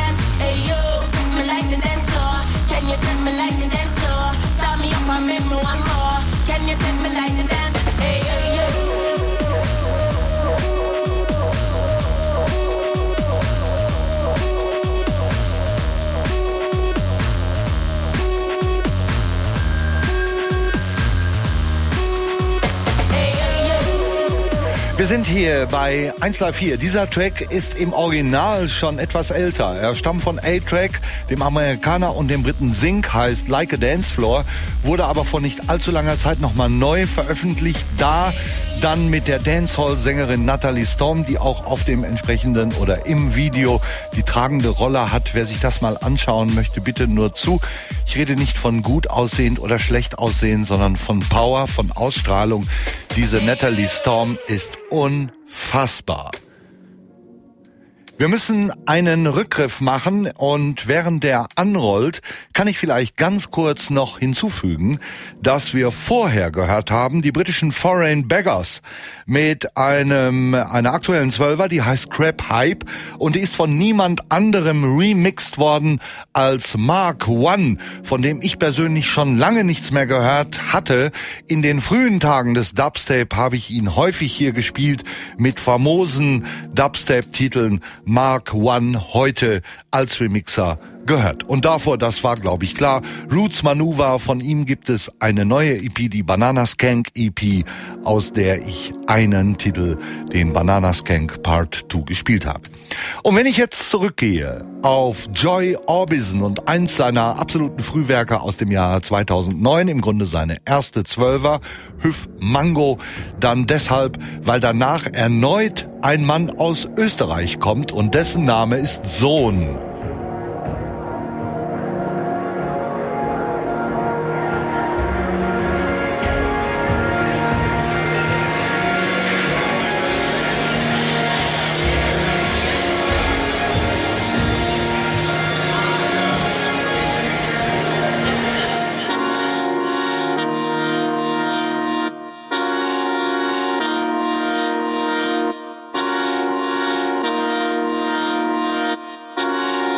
Make me one sind hier bei eins Live vier. Dieser Track ist im Original schon etwas älter. Er stammt von A-Track, dem Amerikaner und dem Briten Zinc, heißt Like a Dance Floor, wurde aber vor nicht allzu langer Zeit nochmal neu veröffentlicht, da dann mit der Dancehall-Sängerin Natalie Storm, die auch auf dem entsprechenden oder im Video die tragende Rolle hat. Wer sich das mal anschauen möchte, bitte nur zu. Ich rede nicht von gut aussehend oder schlecht aussehend, sondern von Power, von Ausstrahlung. Diese Natalie Storm ist unfassbar. Wir müssen einen Rückgriff machen und während der anrollt, kann ich vielleicht ganz kurz noch hinzufügen, dass wir vorher gehört haben, die britischen Foreign Beggars mit einem einer aktuellen Zwölfer, die heißt Crap Hype und die ist von niemand anderem remixed worden als Mark One, von dem ich persönlich schon lange nichts mehr gehört hatte. In den frühen Tagen des Dubstep habe ich ihn häufig hier gespielt mit famosen Dubstep-Titeln. Mark One heute als Remixer gehört. Und davor, das war, glaube ich, klar, Roots Manuva, von ihm gibt es eine neue E P, die Banana Skank E P, aus der ich einen Titel, den Banana Skank Part zwei, gespielt habe. Und wenn ich jetzt zurückgehe auf Joy Orbison und eins seiner absoluten Frühwerke aus dem Jahr zweitausendneun, im Grunde seine erste Zwölfer, Hüff Mango, dann deshalb, weil danach erneut ein Mann aus Österreich kommt und dessen Name ist Sohn. Thank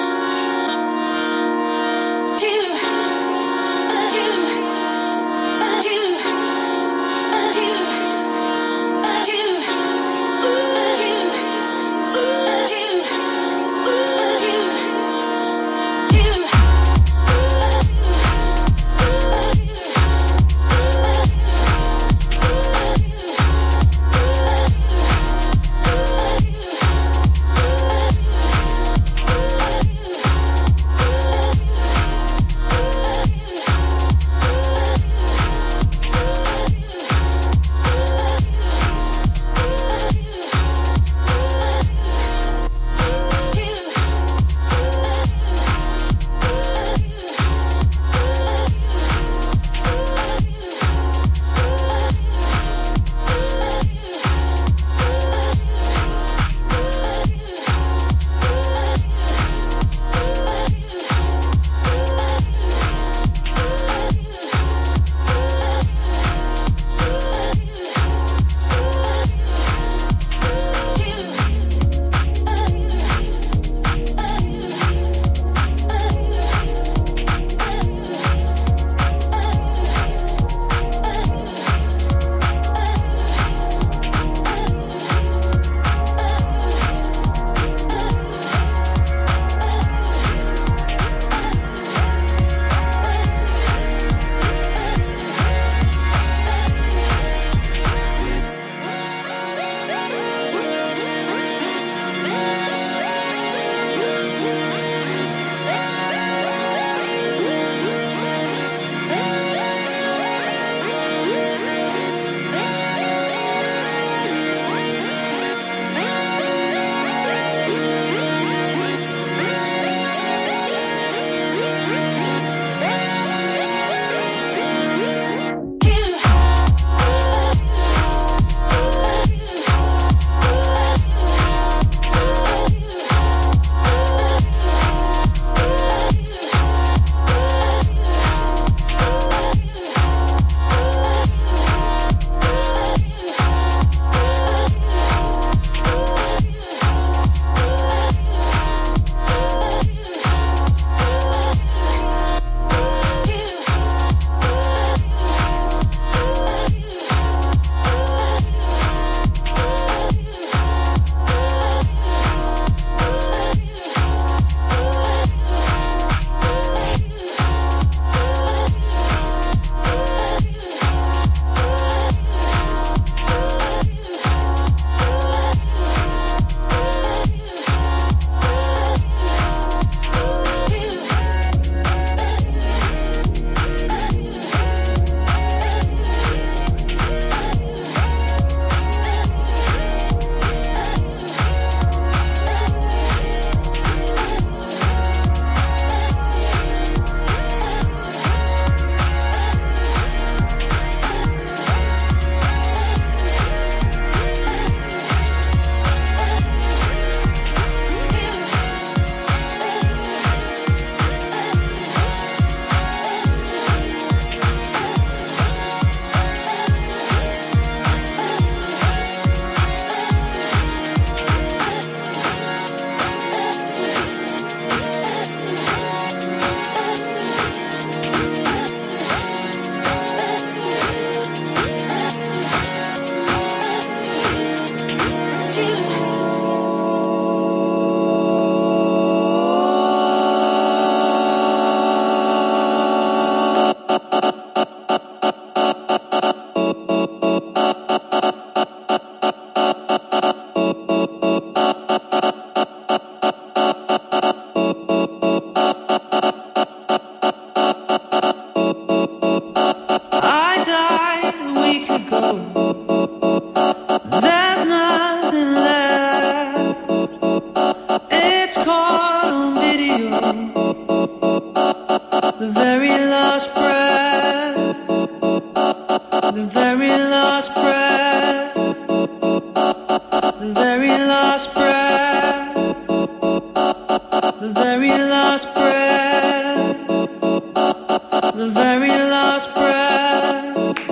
last breath, the very last breath, the very last breath, the very last breath, the very last breath.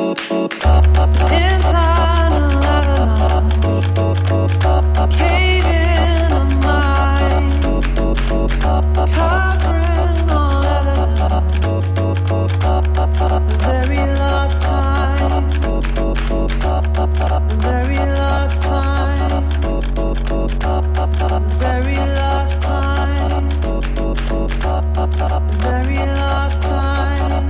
Internal love, cave in a mind, covering all evidence. The very last time, the very last time, the very last time, the very last time,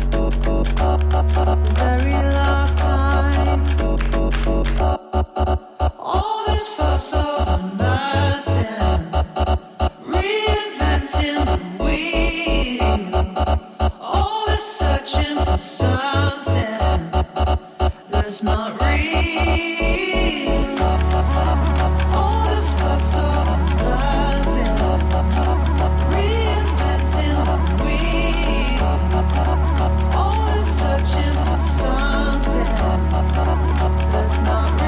the very last time. All this fuss over nothing, reinventing the wheel. All this searching for something that's not real. All this fuss over nothing, reinventing the wheel. All this searching for something that's not real.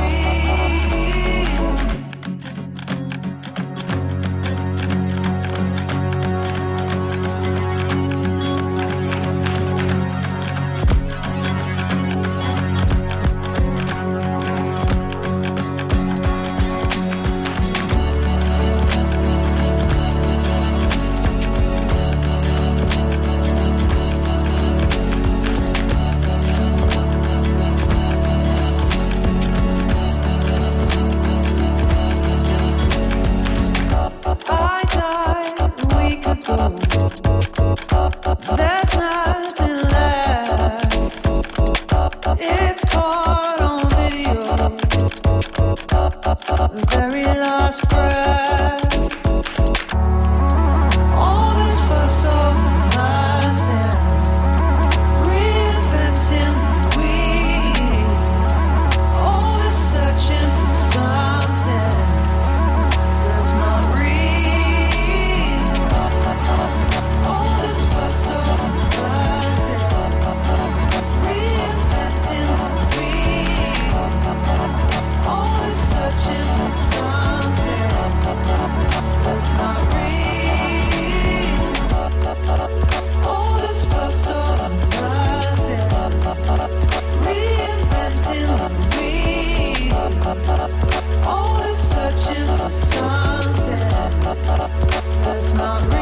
I died a week ago. There's nothing left. It's caught on video. The very last breath. All this fuss over nothing, reinventing the wheel. All this searching for something that's not real. All this fuss over nothing, reinventing the wheel. All this searching for something that's not real. All this fuss over nothing, reinventing the wheel. All this searching for something that's not real.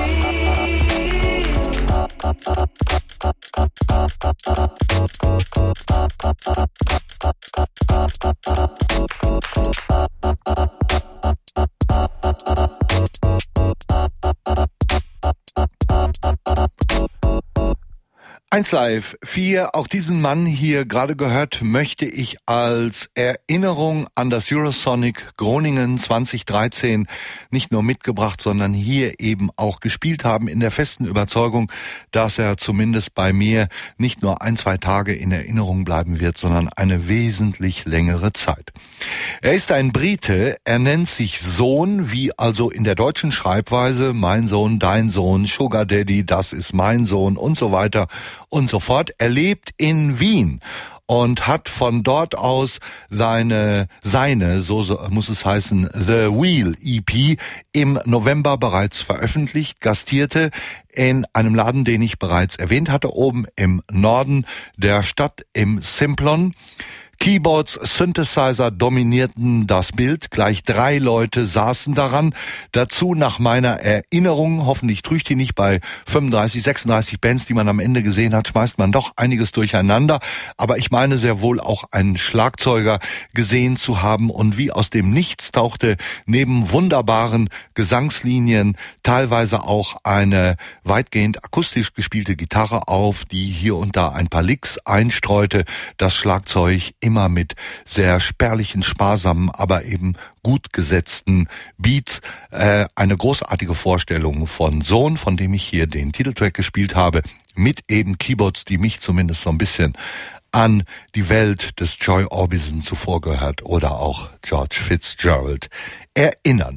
eins Live vier, auch diesen Mann hier gerade gehört, möchte ich als Erinnerung an das Eurosonic Groningen zwanzig dreizehn nicht nur mitgebracht, sondern hier eben auch gespielt haben, in der festen Überzeugung, dass er zumindest bei mir nicht nur ein, zwei Tage in Erinnerung bleiben wird, sondern eine wesentlich längere Zeit. Er ist ein Brite, er nennt sich Sohn, wie also in der deutschen Schreibweise, mein Sohn, dein Sohn, Sugar Daddy, das ist mein Sohn und so weiter und so fort. Er lebt in Wien und hat von dort aus seine, seine, so, so muss es heißen, The Wheel E P im November bereits veröffentlicht, gastierte in einem Laden, den ich bereits erwähnt hatte, oben im Norden der Stadt im Simplon. Keyboards, Synthesizer dominierten das Bild. Gleich drei Leute saßen daran. Dazu nach meiner Erinnerung, hoffentlich trügt die nicht, bei fünfunddreißig, sechsunddreißig Bands, die man am Ende gesehen hat, schmeißt man doch einiges durcheinander. Aber ich meine sehr wohl auch einen Schlagzeuger gesehen zu haben. Und wie aus dem Nichts tauchte neben wunderbaren Gesangslinien teilweise auch eine weitgehend akustisch gespielte Gitarre auf, die hier und da ein paar Licks einstreute. Das Schlagzeug immer mit sehr spärlichen, sparsamen, aber eben gut gesetzten Beats. Äh, eine großartige Vorstellung von Sohn, von dem ich hier den Titeltrack gespielt habe, mit eben Keyboards, die mich zumindest so ein bisschen an die Welt des Joy Orbison zuvor gehört oder auch George Fitzgerald erinnern.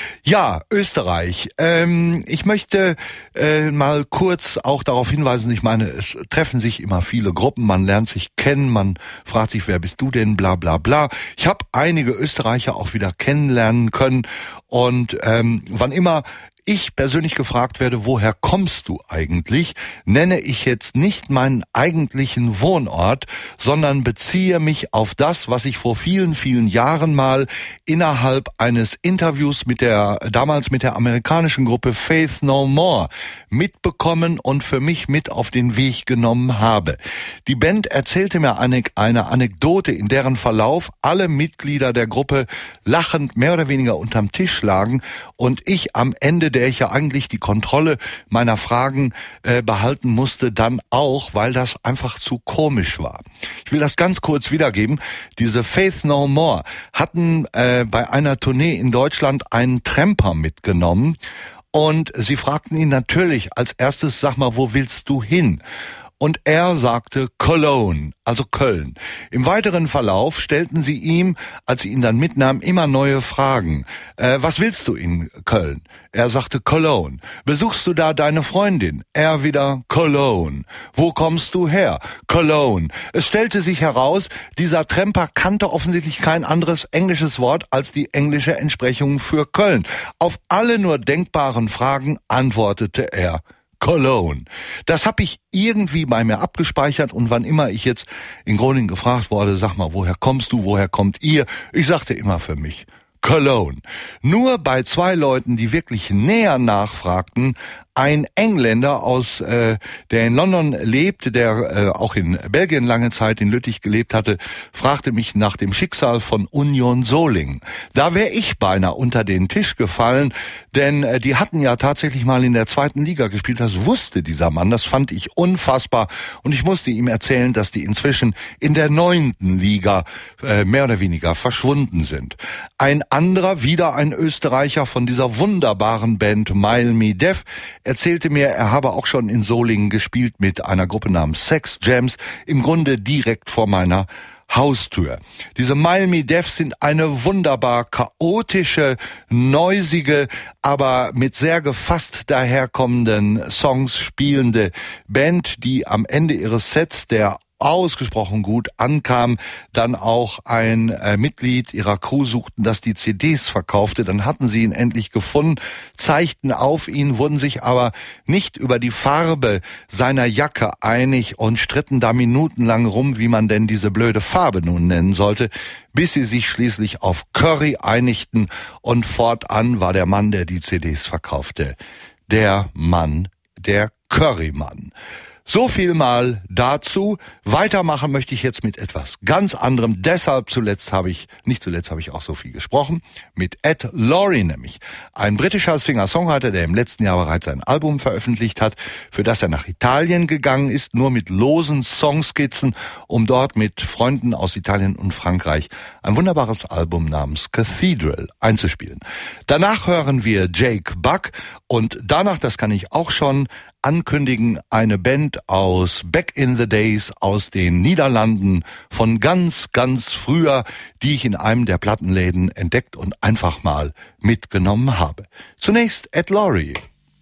Ja, Österreich. Ähm, ich möchte äh, mal kurz auch darauf hinweisen, ich meine, es treffen sich immer viele Gruppen, man lernt sich kennen, man fragt sich, wer bist du denn, bla bla bla. Ich habe einige Österreicher auch wieder kennenlernen können und ähm, wann immer ich persönlich gefragt werde, woher kommst du eigentlich, nenne ich jetzt nicht meinen eigentlichen Wohnort, sondern beziehe mich auf das, was ich vor vielen, vielen Jahren mal innerhalb eines Interviews mit der, damals mit der amerikanischen Gruppe Faith No More mitbekommen und für mich mit auf den Weg genommen habe. Die Band erzählte mir eine, eine Anekdote, in deren Verlauf alle Mitglieder der Gruppe lachend mehr oder weniger unterm Tisch lagen und ich am Ende, der ich ja eigentlich die Kontrolle meiner Fragen äh, behalten musste, dann auch, weil das einfach zu komisch war. Ich will das ganz kurz wiedergeben. Diese Faith No More hatten äh, bei einer Tournee in Deutschland einen Tramper mitgenommen und sie fragten ihn natürlich als erstes, sag mal, wo willst du hin? Und er sagte Cologne, also Köln. Im weiteren Verlauf stellten sie ihm, als sie ihn dann mitnahmen, immer neue Fragen. Äh, was willst du in Köln? Er sagte Cologne. Besuchst du da deine Freundin? Er wieder Cologne. Wo kommst du her? Cologne. Es stellte sich heraus, dieser Tramper kannte offensichtlich kein anderes englisches Wort als die englische Entsprechung für Köln. Auf alle nur denkbaren Fragen antwortete er Cologne. Das habe ich irgendwie bei mir abgespeichert und wann immer ich jetzt in Groningen gefragt wurde, sag mal, woher kommst du, woher kommt ihr? Ich sagte immer für mich Cologne. Nur bei zwei Leuten, die wirklich näher nachfragten, ein Engländer aus, äh, der in London lebte, der äh, auch in Belgien lange Zeit in Lüttich gelebt hatte, fragte mich nach dem Schicksal von Union Solingen. Da wäre ich beinahe unter den Tisch gefallen, denn äh, die hatten ja tatsächlich mal in der zweiten Liga gespielt. Das wusste dieser Mann, das fand ich unfassbar und ich musste ihm erzählen, dass die inzwischen in der neunten Liga äh, mehr oder weniger verschwunden sind. Ein anderer, wieder ein Österreicher von dieser wunderbaren Band Mile Me Deaf, erzählte mir, er habe auch schon in Solingen gespielt mit einer Gruppe namens Sex Jams, im Grunde direkt vor meiner Haustür. Diese Mile Me Deaf sind eine wunderbar chaotische, noisige, aber mit sehr gefasst daherkommenden Songs spielende Band, die am Ende ihres Sets, der ausgesprochen gut ankam, dann auch ein äh, Mitglied ihrer Crew suchten, das die C Ds verkaufte. Dann hatten sie ihn endlich gefunden, zeigten auf ihn, wurden sich aber nicht über die Farbe seiner Jacke einig und stritten da minutenlang rum, wie man denn diese blöde Farbe nun nennen sollte, bis sie sich schließlich auf Curry einigten und fortan war der Mann, der die C Ds verkaufte, der Mann, der Currymann. So viel mal dazu. Weitermachen möchte ich jetzt mit etwas ganz anderem. Deshalb zuletzt habe ich, nicht zuletzt habe ich auch so viel gesprochen, mit Ed Laurie nämlich. Ein britischer Singer-Songwriter, der im letzten Jahr bereits ein Album veröffentlicht hat, für das er nach Italien gegangen ist, nur mit losen Songskizzen, um dort mit Freunden aus Italien und Frankreich ein wunderbares Album namens Cathedral einzuspielen. Danach hören wir Jake Buck und danach, das kann ich auch schon ankündigen, eine Band aus Back in the Days aus den Niederlanden von ganz, ganz früher, die ich in einem der Plattenläden entdeckt und einfach mal mitgenommen habe. Zunächst Ed Laurie.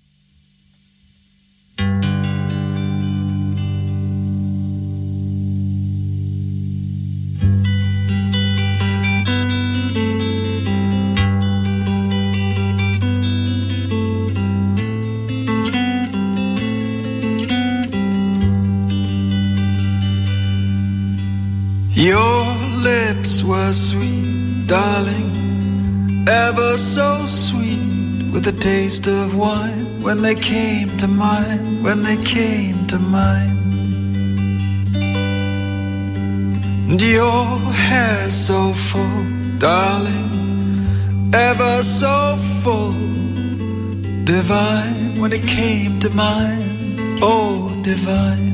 Your lips were sweet, darling, ever so sweet, with a taste of wine when they came to mine, when they came to mine. And your hair so full, darling, ever so full, divine when it came to mine, oh divine.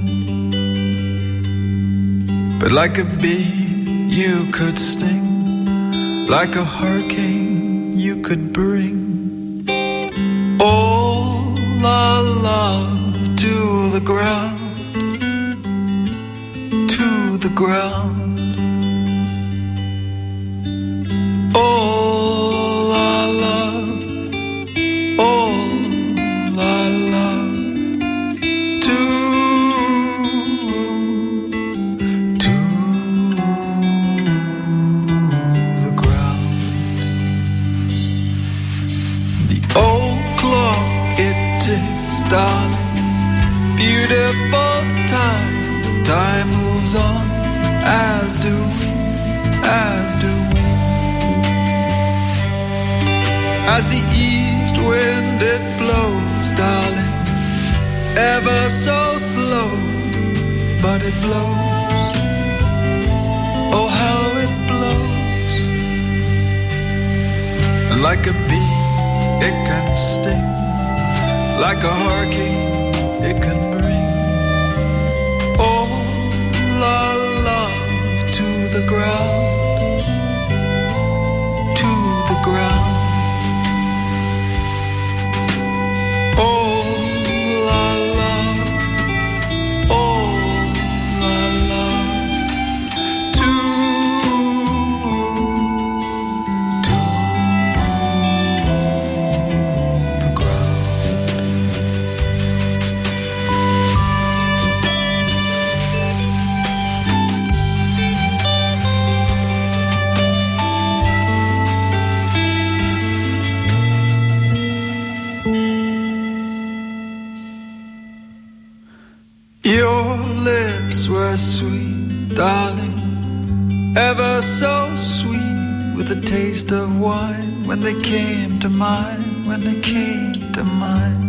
But like a bee you could sting, like a hurricane you could bring all our love to the ground, to the ground. All I love, all I love, to, to the ground. The old clock, it ticks, darling, beautiful time. Time moves on, as do we, as do we. As the east wind it blows, darling, ever so slow, but it blows. Oh, how it blows. And like a bee, it can sting. Like a hurricane, it can bring all our love to the ground, to the ground. Your lips were sweet, darling, ever so sweet, with a taste of wine when they came to mine, when they came to mine.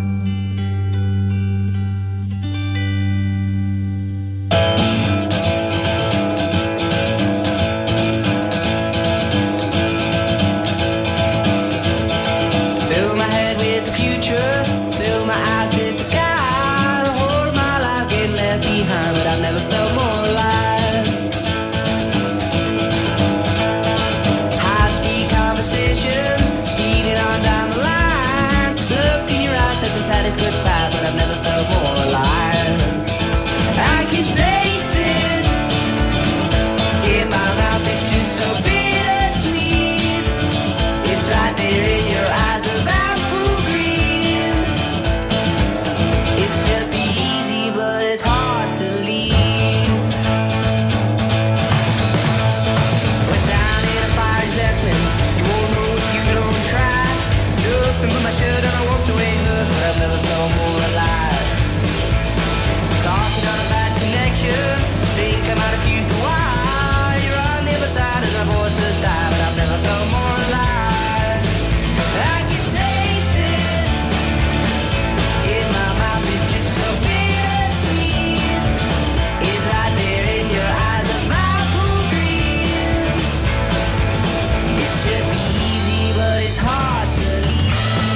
Fill my head with the future, fill my eyes with the sky. Behind, but I've never felt more alive. High-speed conversations, speeding on down the line. Looked in your eyes, said the saddest goodbye, but I've never felt more alive. I can taste it in my mouth, it's just so bittersweet. It's right there in your eyes of apple green. It should be easy, but it's hard to leave. Went down in a fire Zeppelin. You won't know if you don't try. Nothing but my shirt and I walked away. Look, but I've never felt more alive. Talking on a bad connection. Think I might have fused a wire. You're on the other side as my voice has died, but I've never felt more alive. I can taste it in my mouth. It's just so bittersweet. It's right there in your eyes of apple green. It should be easy, but it's hard to leave.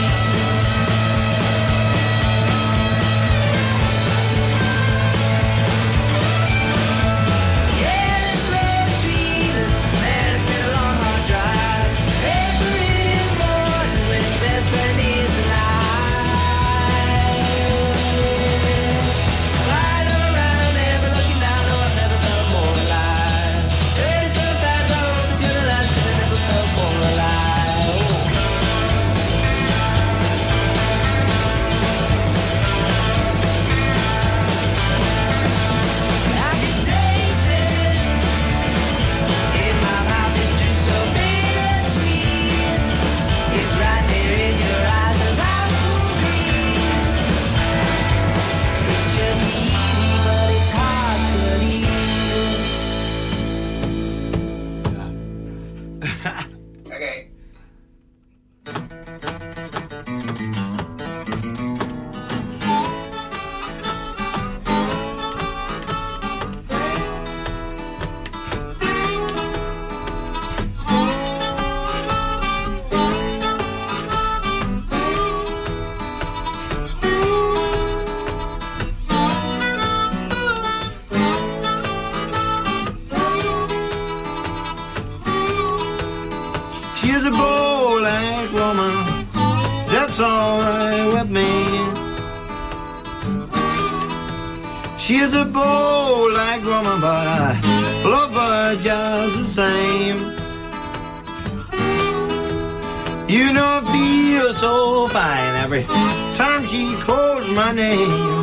Yeah, this road between us, man, it's been a long, hard drive. Every morning when your best friend is alive. Flying all around, never looking down, no, I've never felt more alive. Journey's gone fast, I hope it's gonna last, 'cause I never felt more alive. I can taste it in my mouth, it's just so bittersweet. It's right there in your eyes of apple green. It should be easy, but it's hard to leave. Okay. She's a bow-like woman, that's alright with me. She's a bow-like woman, but I love her just the same. You know I feel so fine every time she calls my name.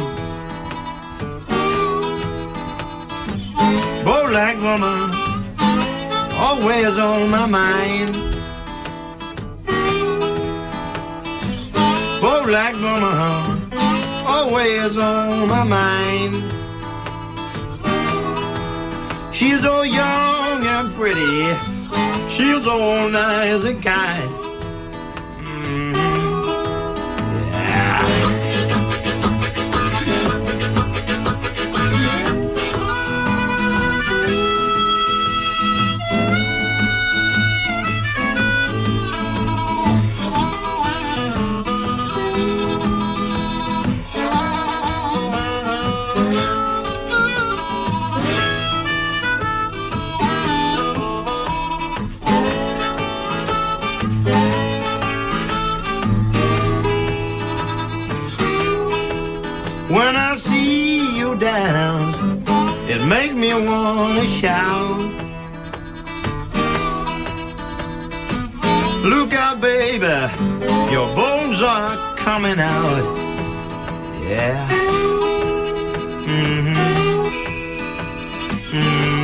Black woman, always on my mind. Oh, black woman, always on my mind. She's so young and pretty, she's so nice and kind. Mm, yeah. When I see you dance, it makes me wanna shout. Look out, baby, your bones are coming out. Yeah. Mm-hmm. Mm-hmm.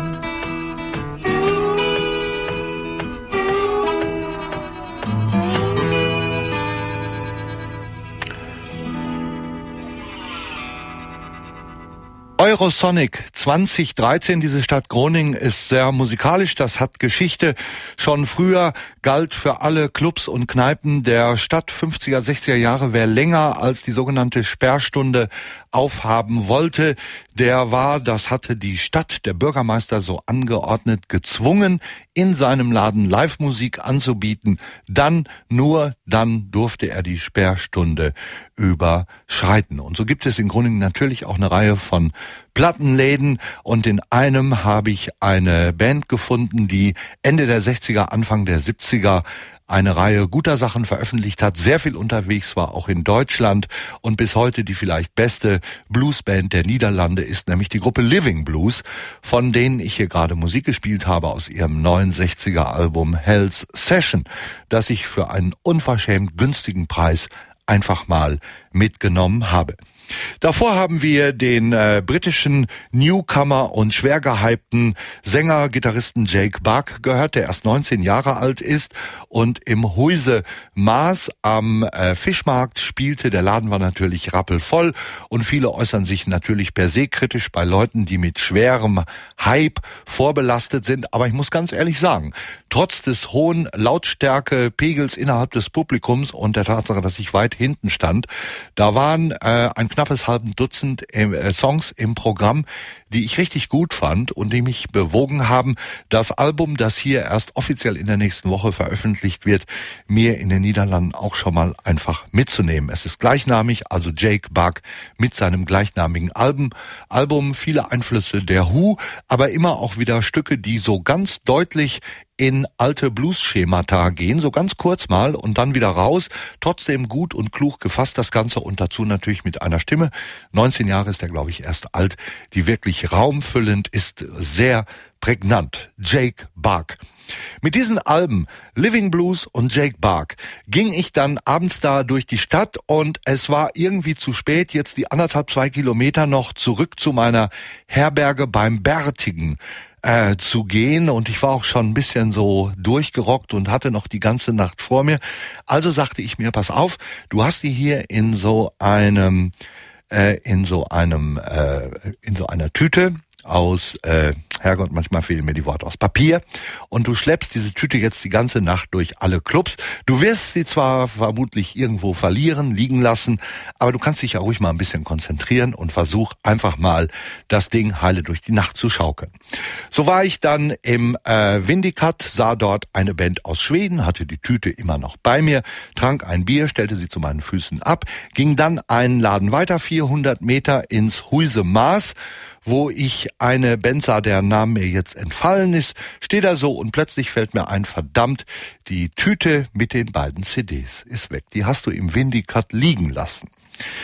Eurosonic zwanzig dreizehn, diese Stadt Groningen ist sehr musikalisch, das hat Geschichte. Schon früher galt für alle Clubs und Kneipen der Stadt fünfziger, sechziger Jahre, wer länger als die sogenannte Sperrstunde aufhaben wollte, der war, das hatte die Stadt, der Bürgermeister so angeordnet, gezwungen, in seinem Laden Live-Musik anzubieten. Dann, nur dann durfte er die Sperrstunde überschreiten. Und so gibt es in Groningen natürlich auch eine Reihe von Plattenläden, und in einem habe ich eine Band gefunden, die Ende der sechziger, Anfang der siebziger eine Reihe guter Sachen veröffentlicht hat, sehr viel unterwegs war, auch in Deutschland, und bis heute die vielleicht beste Bluesband der Niederlande ist, nämlich die Gruppe Living Blues, von denen ich hier gerade Musik gespielt habe aus ihrem neunundsechziger Album Hell's Session, das ich für einen unverschämt günstigen Preis einfach mal mitgenommen habe. Davor haben wir den äh, britischen Newcomer und schwer gehypten Sänger, Gitarristen Jake Buck gehört, der erst neunzehn Jahre alt ist und im Huise Maas am äh, Fischmarkt spielte. Der Laden war natürlich rappelvoll und viele äußern sich natürlich per se kritisch bei Leuten, die mit schwerem Hype vorbelastet sind. Aber ich muss ganz ehrlich sagen, trotz des hohen Lautstärkepegels innerhalb des Publikums und der Tatsache, dass ich weit hinten stand, da waren äh, ein knappes halben Dutzend äh, Songs im Programm, die ich richtig gut fand und die mich bewogen haben, das Album, das hier erst offiziell in der nächsten Woche veröffentlicht wird, mir in den Niederlanden auch schon mal einfach mitzunehmen. Es ist gleichnamig, also Jake Buck mit seinem gleichnamigen Album, Album, viele Einflüsse der Who, aber immer auch wieder Stücke, die so ganz deutlich in alte Blues-Schemata gehen, so ganz kurz mal und dann wieder raus. Trotzdem gut und klug gefasst das Ganze und dazu natürlich mit einer Stimme. neunzehn Jahre ist er, glaube ich, erst alt, die wirklich raumfüllend ist, sehr prägnant. Jake Buck. Mit diesen Alben, Living Blues und Jake Buck, ging ich dann abends da durch die Stadt und es war irgendwie zu spät, jetzt die anderthalb, zwei Kilometer noch zurück zu meiner Herberge beim Bärtigen Äh, zu gehen, und ich war auch schon ein bisschen so durchgerockt und hatte noch die ganze Nacht vor mir. Also sagte ich mir, pass auf, du hast die hier in so einem äh, in so einem äh, in so einer Tüte aus, äh, Herrgott, manchmal fehlen mir die Worte, aus Papier, und du schleppst diese Tüte jetzt die ganze Nacht durch alle Clubs. Du wirst sie zwar vermutlich irgendwo verlieren, liegen lassen, aber du kannst dich ja ruhig mal ein bisschen konzentrieren und versuch einfach mal das Ding heile durch die Nacht zu schaukeln. So war ich dann im äh, Windicat, sah dort eine Band aus Schweden, hatte die Tüte immer noch bei mir, trank ein Bier, stellte sie zu meinen Füßen ab, ging dann einen Laden weiter, vierhundert Meter ins Huise Maas, wo ich eine Band sah, deren Name mir jetzt entfallen ist, steht da so und plötzlich fällt mir ein, verdammt, die Tüte mit den beiden C Ds ist weg. Die hast du im Windicat liegen lassen.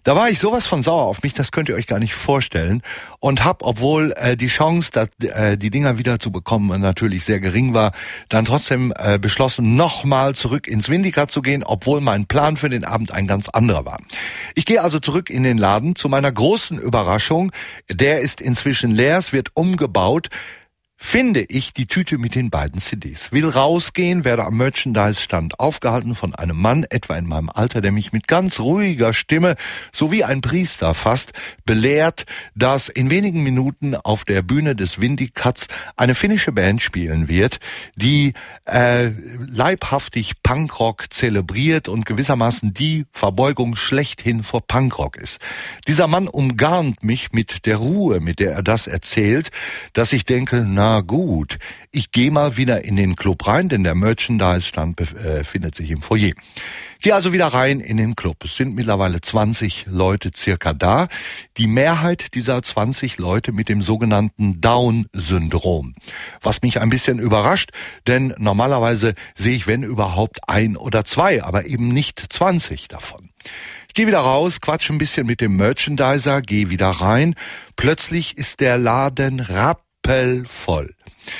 Da war ich sowas von sauer auf mich, das könnt ihr euch gar nicht vorstellen. Und hab, obwohl äh, die Chance, dass, äh, die Dinger wieder zu bekommen, natürlich sehr gering war, dann trotzdem äh, beschlossen, nochmal zurück ins Windica zu gehen, obwohl mein Plan für den Abend ein ganz anderer war. Ich gehe also zurück in den Laden. Zu meiner großen Überraschung, der ist inzwischen leer, es wird umgebaut, finde ich die Tüte mit den beiden C Ds. Will rausgehen, werde am Merchandise-Stand aufgehalten von einem Mann, etwa in meinem Alter, der mich mit ganz ruhiger Stimme, so wie ein Priester fast, belehrt, dass in wenigen Minuten auf der Bühne des Windicats eine finnische Band spielen wird, die äh, leibhaftig Punkrock zelebriert und gewissermaßen die Verbeugung schlechthin vor Punkrock ist. Dieser Mann umgarnt mich mit der Ruhe, mit der er das erzählt, dass ich denke, na gut, ich gehe mal wieder in den Club rein, denn der Merchandise-Stand befindet sich im Foyer. Gehe also wieder rein in den Club. Es sind mittlerweile zwanzig Leute circa da. Die Mehrheit dieser zwanzig Leute mit dem sogenannten Down-Syndrom. Was mich ein bisschen überrascht, denn normalerweise sehe ich, wenn überhaupt, ein oder zwei, aber eben nicht zwanzig davon. Ich gehe wieder raus, quatsche ein bisschen mit dem Merchandiser, gehe wieder rein. Plötzlich ist der Laden rapp voll.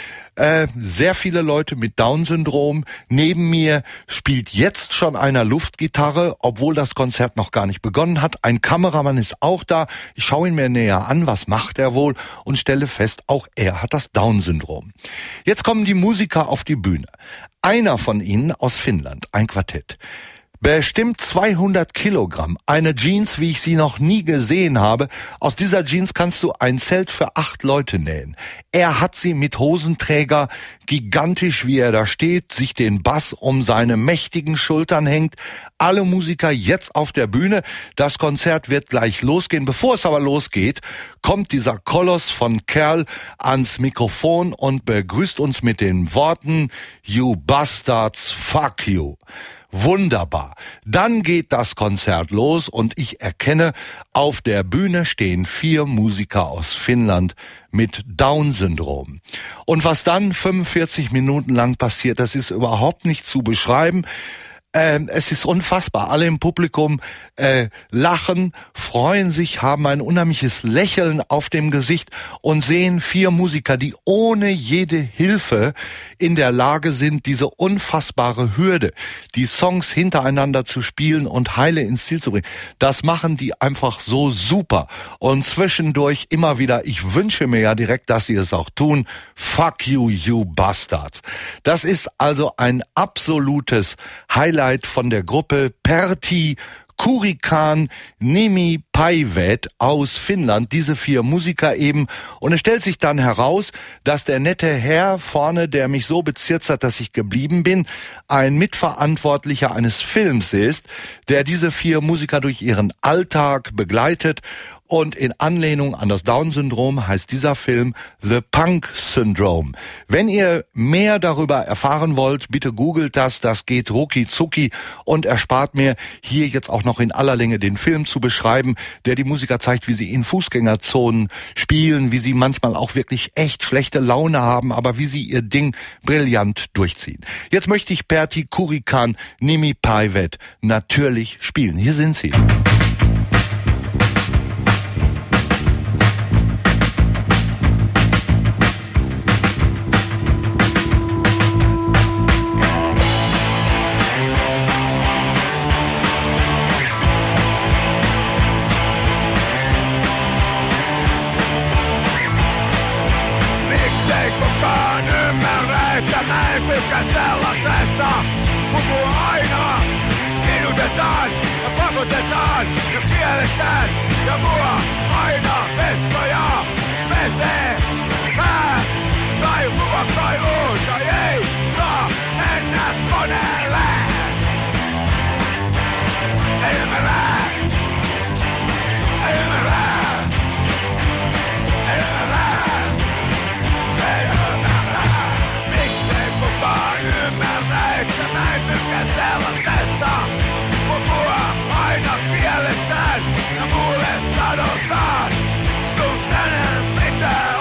Äh, sehr viele Leute mit Down-Syndrom. Neben mir spielt jetzt schon einer Luftgitarre, obwohl das Konzert noch gar nicht begonnen hat. Ein Kameramann ist auch da. Ich schaue ihn mir näher an, was macht er wohl, und stelle fest, auch er hat das Down-Syndrom. Jetzt kommen die Musiker auf die Bühne. Einer von ihnen aus Finnland, ein Quartett. Bestimmt zweihundert Kilogramm, eine Jeans, wie ich sie noch nie gesehen habe. Aus dieser Jeans kannst du ein Zelt für acht Leute nähen. Er hat sie mit Hosenträger, gigantisch wie er da steht, sich den Bass um seine mächtigen Schultern hängt. Alle Musiker jetzt auf der Bühne. Das Konzert wird gleich losgehen. Bevor es aber losgeht, kommt dieser Koloss von Kerl ans Mikrofon und begrüßt uns mit den Worten: You bastards, fuck you. Wunderbar. Dann geht das Konzert los und ich erkenne, auf der Bühne stehen vier Musiker aus Finnland mit Down-Syndrom. Und was dann fünfundvierzig Minuten lang passiert, das ist überhaupt nicht zu beschreiben. Ähm, es ist unfassbar. Alle im Publikum äh, lachen, freuen sich, haben ein unheimliches Lächeln auf dem Gesicht und sehen vier Musiker, die ohne jede Hilfe in der Lage sind, diese unfassbare Hürde, die Songs hintereinander zu spielen und heile ins Ziel zu bringen. Das machen die einfach so super. Und zwischendurch immer wieder, ich wünsche mir ja direkt, dass sie es auch tun, fuck you, you bastards. Das ist also ein absolutes Highlight von der Gruppe Pertti Kurikan Nimipäivät aus Finnland, diese vier Musiker eben. Und es stellt sich dann heraus, dass der nette Herr vorne, der mich so bezirzt hat, dass ich geblieben bin, ein Mitverantwortlicher eines Films ist, der diese vier Musiker durch ihren Alltag begleitet. Und in Anlehnung an das Down-Syndrom heißt dieser Film The Punk Syndrome. Wenn ihr mehr darüber erfahren wollt, bitte googelt das, das geht rucki zucki und erspart mir hier jetzt auch noch in aller Länge den Film zu beschreiben, der die Musiker zeigt, wie sie in Fußgängerzonen spielen, wie sie manchmal auch wirklich echt schlechte Laune haben, aber wie sie ihr Ding brillant durchziehen. Jetzt möchte ich Pertti Kurikan Nimipäivät natürlich spielen. Hier sind sie. Sellaisesta puhuu aina, kidutetaan ja pakotetaan ja kielletään ja mua aina vessoja pesee. Mä tai ruokailuun tai ei saa mennä koneelle. Ei ymmärrä, ei ymmärrä, ei ymmärrä. Sellaisesta puhua aina kielletään ja mulle sanotaan sun tänään pitää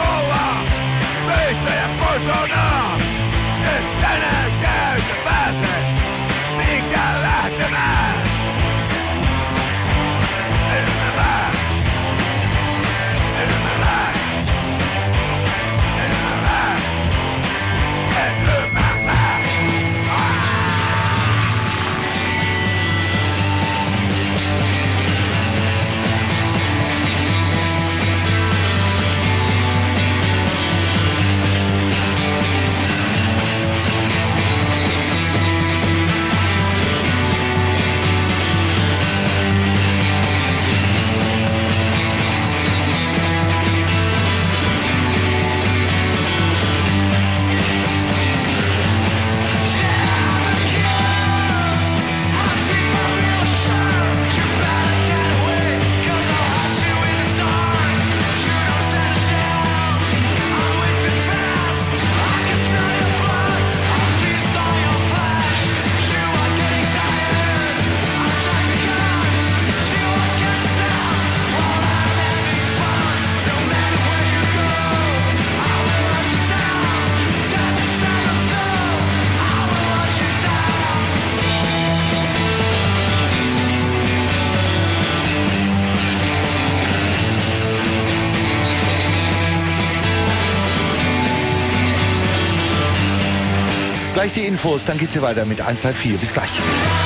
Gleich die Infos, dann geht's hier weiter mit eins drei vier. Bis gleich.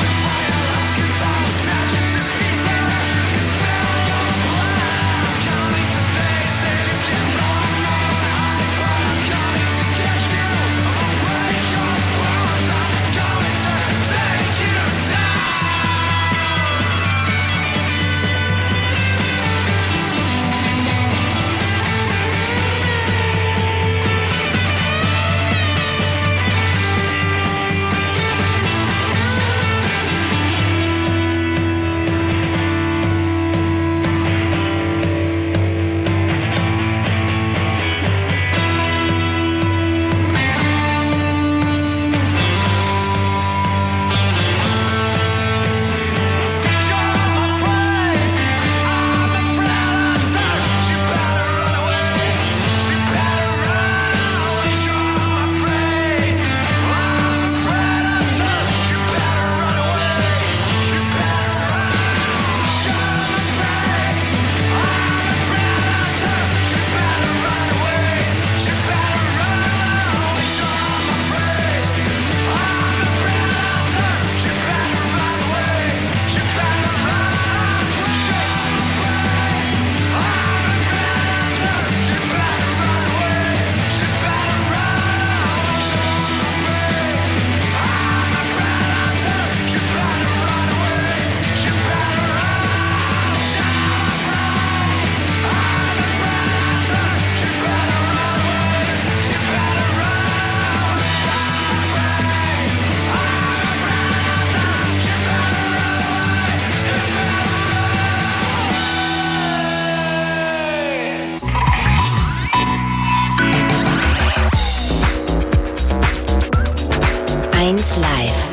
eins Live.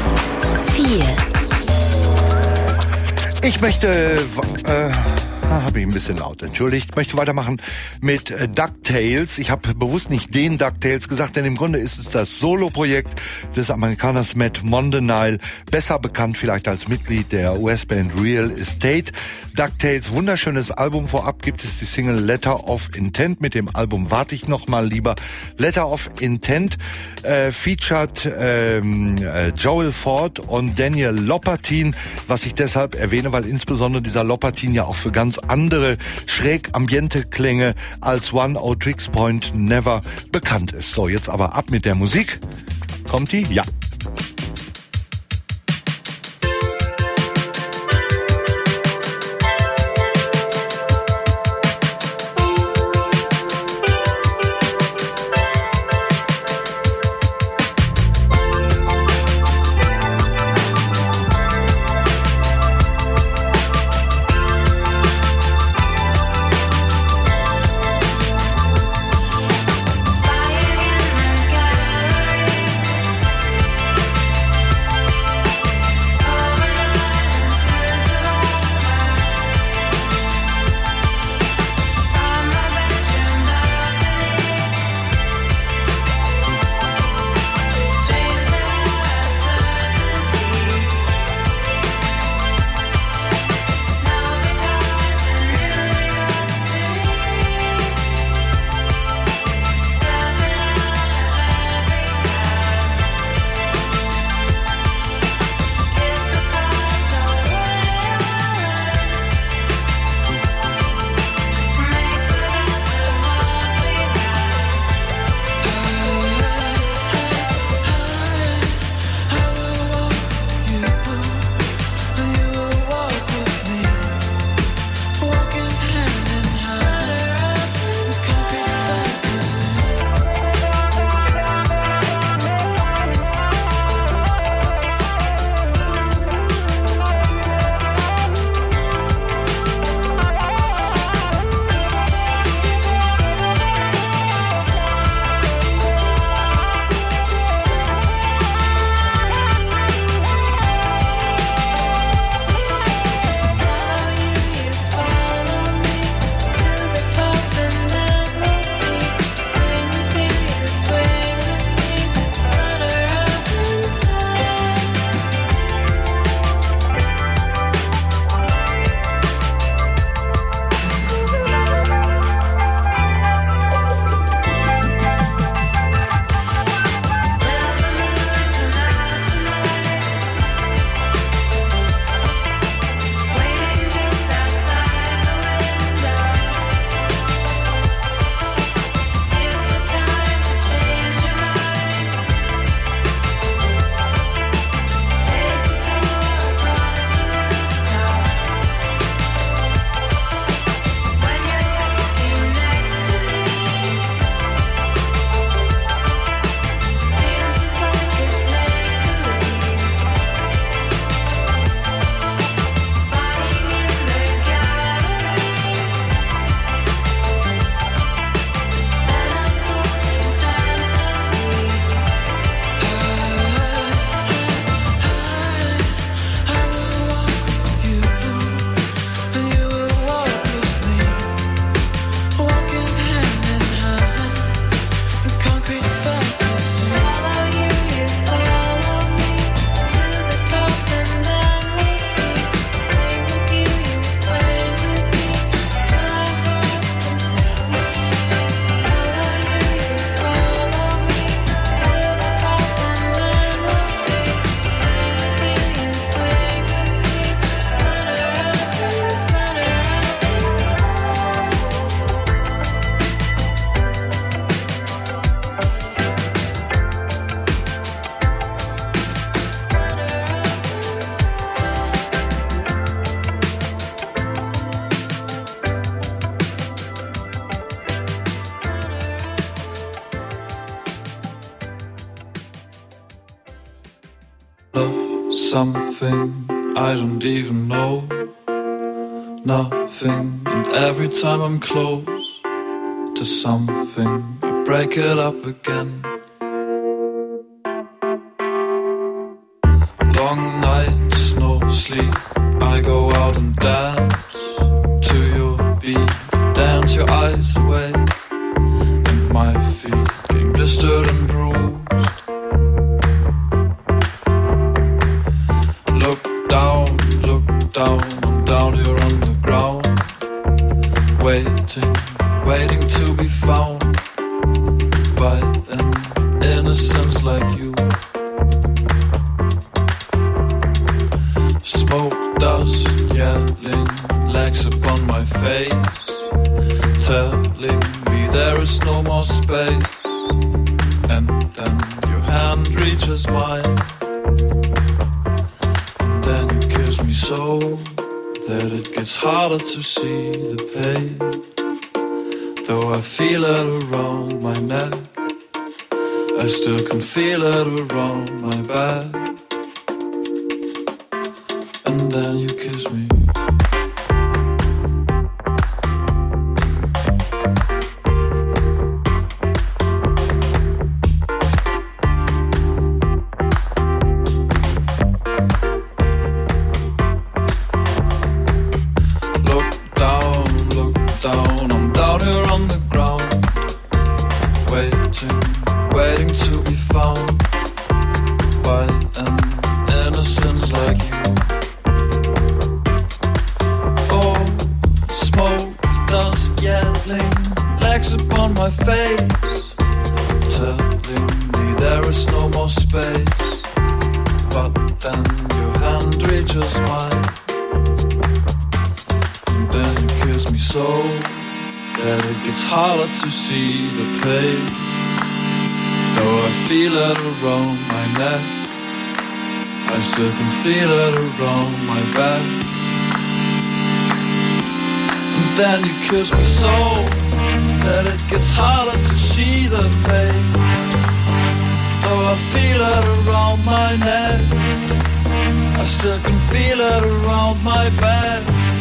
vier. Ich möchte, äh, habe ich ein bisschen laut, entschuldigt, möchte weitermachen mit äh, DuckTales. Ich habe bewusst nicht den DuckTales gesagt, denn im Grunde ist es das Solo-Projekt des Amerikaners Matt Mondeniel, besser bekannt vielleicht als Mitglied der U S-Band Real Estate. DuckTales, wunderschönes Album. Vorab gibt es die Single Letter of Intent. Mit dem Album warte ich noch mal lieber. Letter of Intent äh, featured ähm, äh, Joel Ford und Daniel Lopatin, was ich deshalb erwähne, weil insbesondere dieser Lopatin ja auch für ganz andere schräg ambiente Klänge als One O Tricks Point Never bekannt ist. So, jetzt aber ab mit der Musik. Kommt die? Ja. Spying in the gallery. Love something I don't even know. Nothing, and every time I'm close to something, I break it up again. Long nights, no sleep, I go out and dance to your beat, dance your eyes away, and my feet getting blistered and bruised. Look down, look down, I'm down here on the ground, waiting, waiting to be found by an innocence like you. Smoke, dust, yelling, legs upon my face, telling me there is no more space. And then your hand reaches mine, and then you kiss me so that it gets harder to see the pain. Though I feel it around my neck, I still can feel it around my back. And then you kiss me. Look down, look down, I'm down here on the ground, waiting, waiting to be found by an innocence like you. Legs upon my face, telling me there is no more space. But then your hand reaches mine, and then you kiss me so that it gets harder to see the pain. Though I feel it around my neck, I still can feel it around my back. And then you kiss me so that it gets harder to see the pain. Though I feel it around my neck, I still can feel it around my back.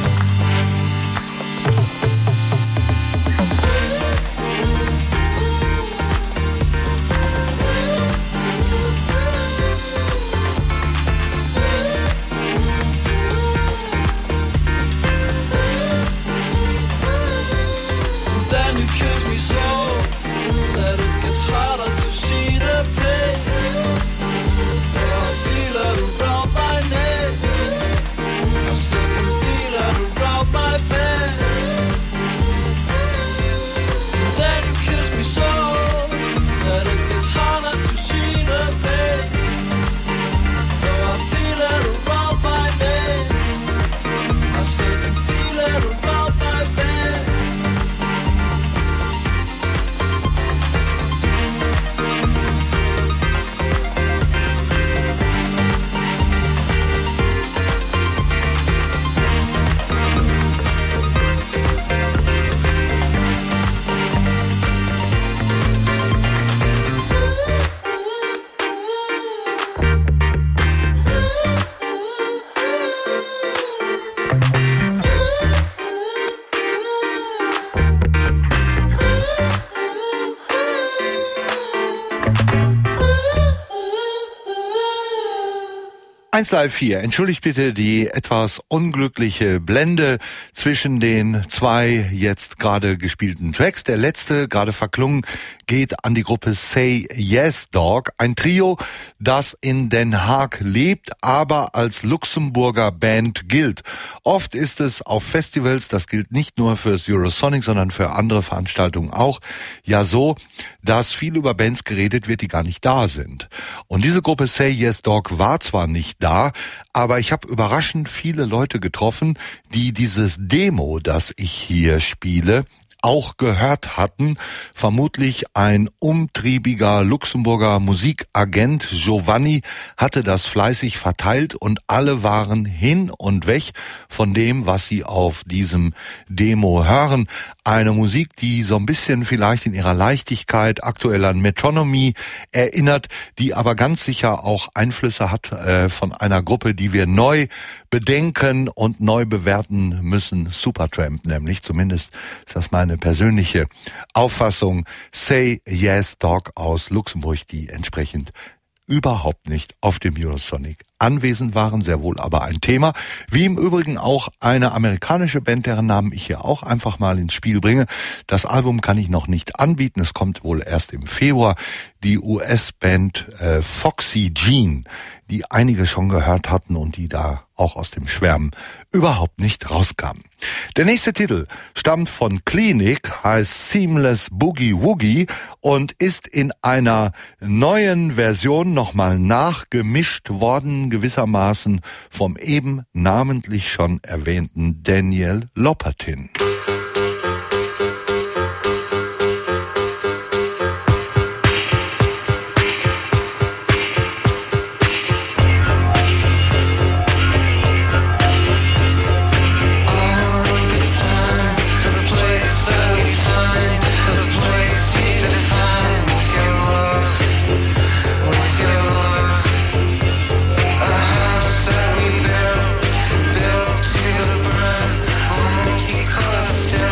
eins Live vier, entschuldigt bitte die etwas unglückliche Blende zwischen den zwei jetzt gerade gespielten Tracks. Der letzte, gerade verklungen, geht an die Gruppe Say Yes Dog, ein Trio, das in Den Haag lebt, aber als Luxemburger Band gilt. Oft ist es auf Festivals, das gilt nicht nur fürs Eurosonic, sondern für andere Veranstaltungen auch, ja so, dass viel über Bands geredet wird, die gar nicht da sind. Und diese Gruppe Say Yes Dog war zwar nicht da, aber ich habe überraschend viele Leute getroffen, die dieses Demo, das ich hier spiele, auch gehört hatten. Vermutlich ein umtriebiger Luxemburger Musikagent Giovanni hatte das fleißig verteilt und alle waren hin und weg von dem, was sie auf diesem Demo hören. Eine Musik, die so ein bisschen vielleicht in ihrer Leichtigkeit aktuell an Metronomy erinnert, die aber ganz sicher auch Einflüsse hat äh, von einer Gruppe, die wir neu bedenken und neu bewerten müssen. Supertramp nämlich, zumindest ist das meine persönliche Auffassung. Say Yes Dog aus Luxemburg, die entsprechend überhaupt nicht auf dem Eurosonic anwesend waren, sehr wohl aber ein Thema. Wie im Übrigen auch eine amerikanische Band, deren Namen ich hier auch einfach mal ins Spiel bringe. Das Album kann ich noch nicht anbieten, es kommt wohl erst im Februar. Die U S-Band äh, Foxy Jean, die einige schon gehört hatten und die da auch aus dem Schwärmen überhaupt nicht rauskamen. Der nächste Titel stammt von Clinic, heißt Seamless Boogie Woogie und ist in einer neuen Version nochmal nachgemischt worden, gewissermaßen vom eben namentlich schon erwähnten Daniel Lopatin. Multicolored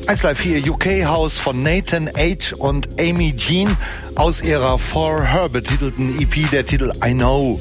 eins Live vier U K House von Nathan H. und Amy Jean aus ihrer For Her betitelten E P, der Titel I Know.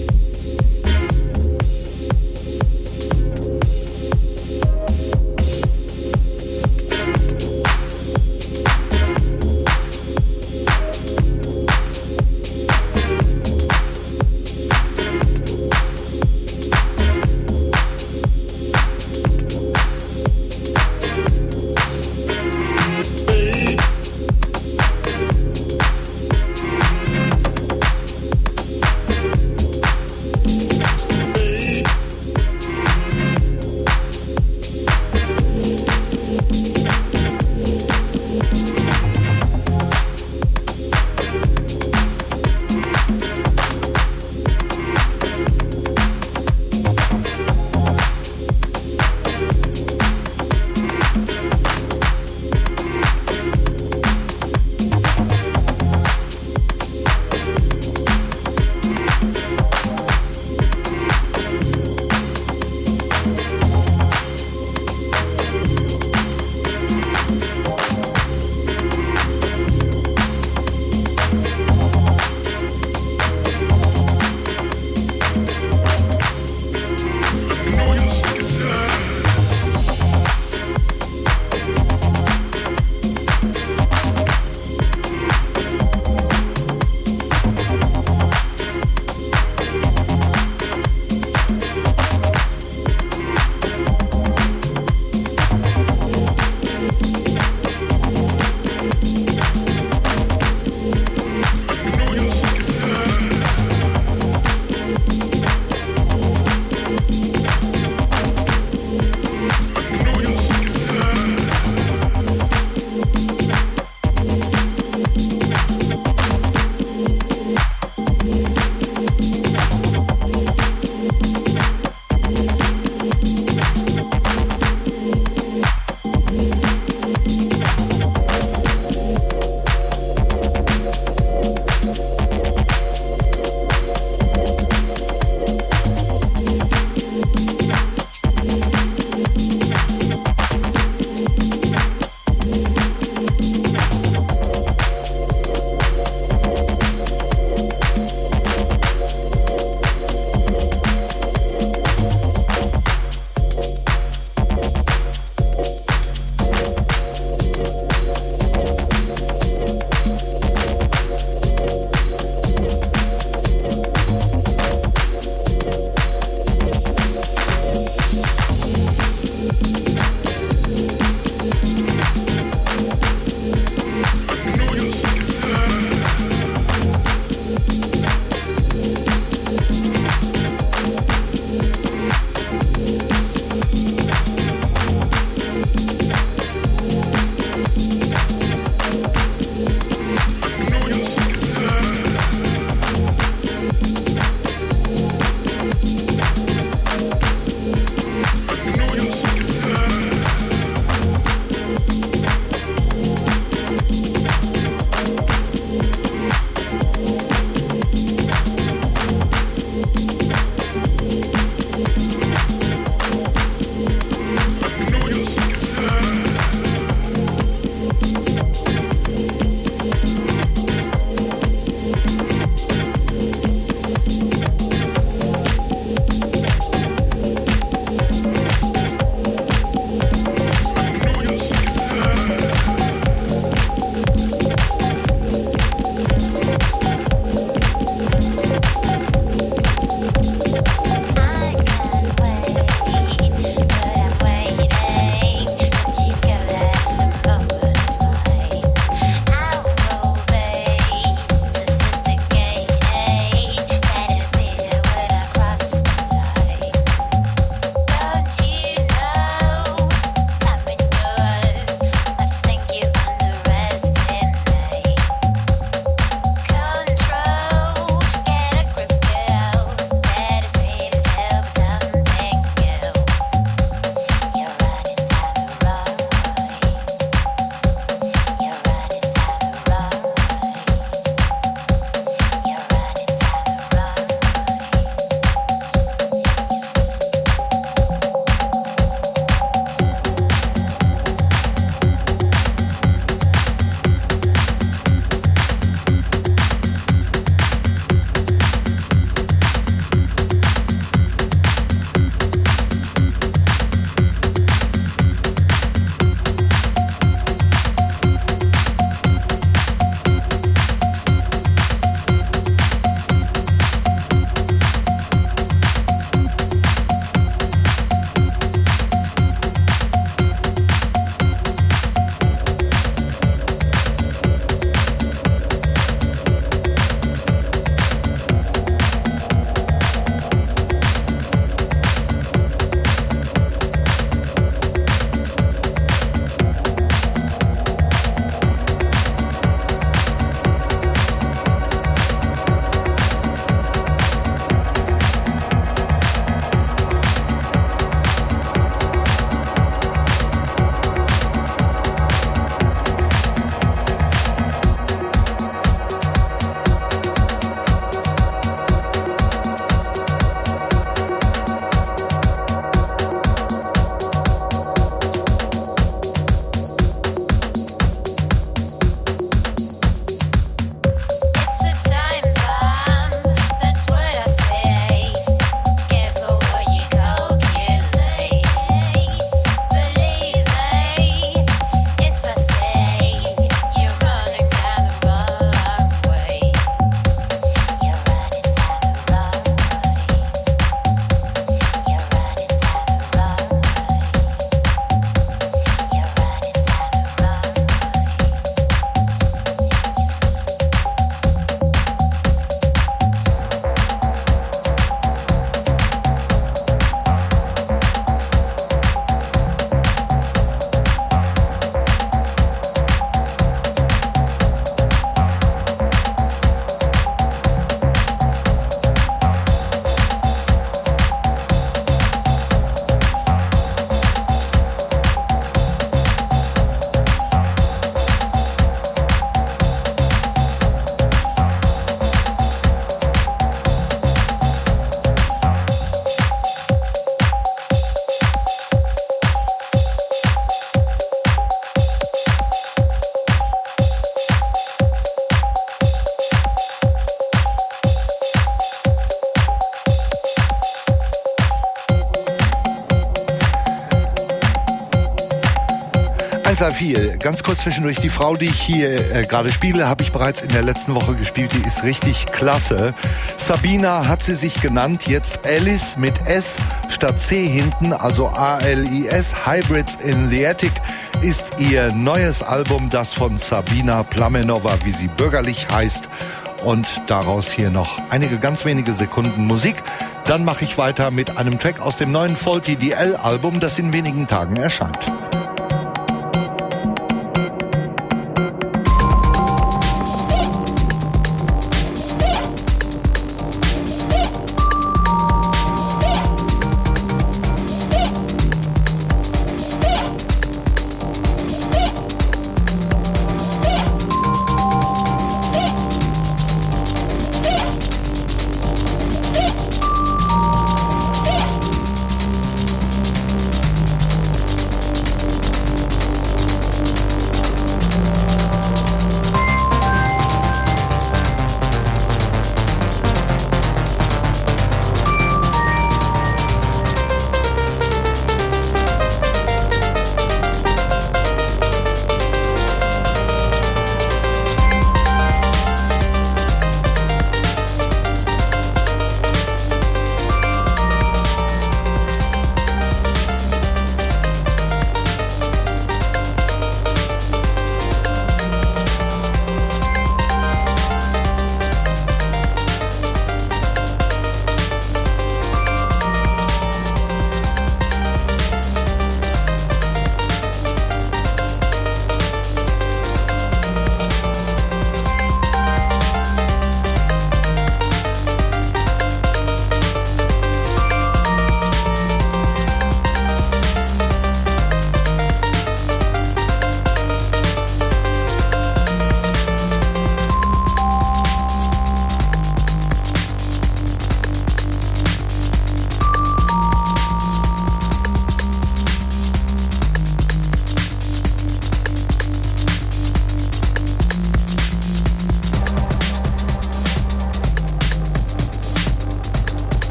Live vier, ganz kurz zwischendurch, die Frau, die ich hier äh, gerade spiele, habe ich bereits in der letzten Woche gespielt, die ist richtig klasse. Sabina hat sie sich genannt, jetzt Alice mit S statt C hinten, also A L I S, Hybrids in the Attic ist ihr neues Album, das von Sabina Plamenova, wie sie bürgerlich heißt, und daraus hier noch einige ganz wenige Sekunden Musik. Dann mache ich weiter mit einem Track aus dem neuen Faulty D L Album, das in wenigen Tagen erscheint.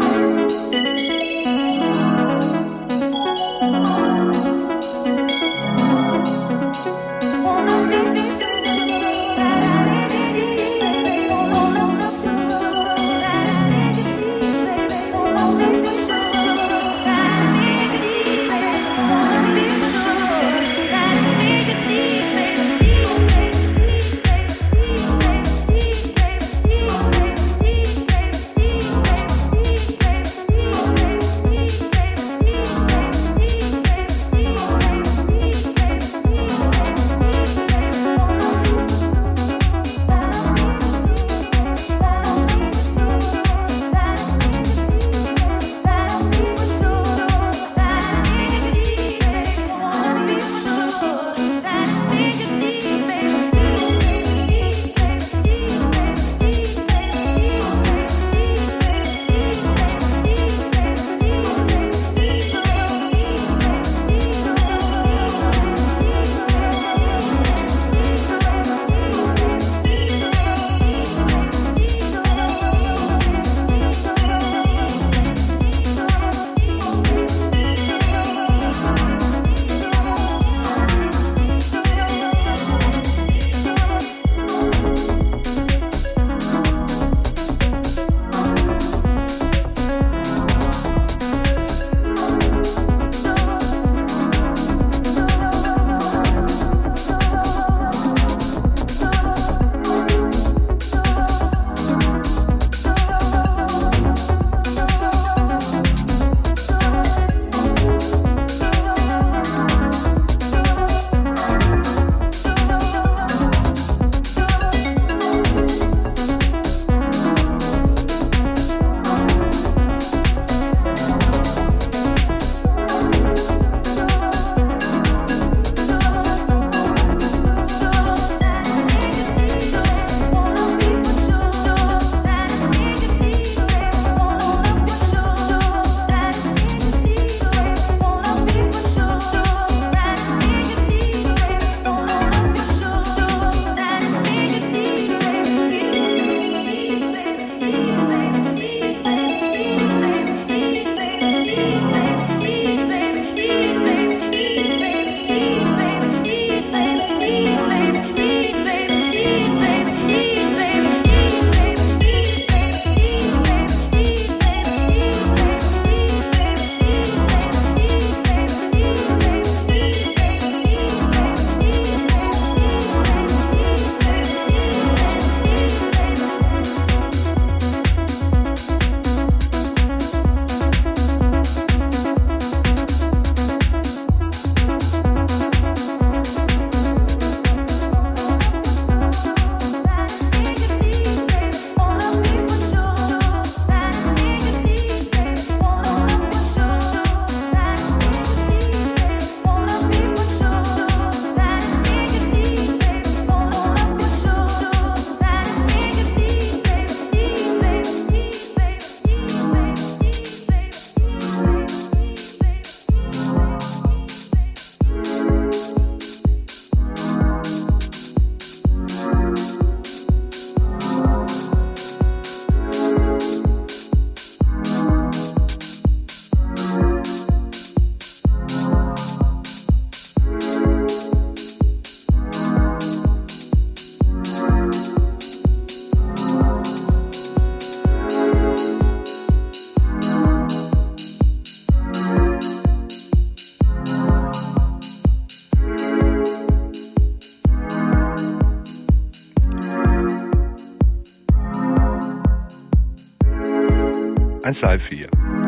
eins Live vier.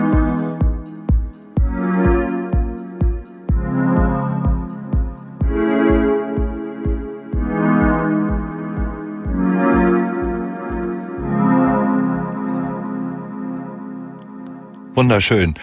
Wunderschön.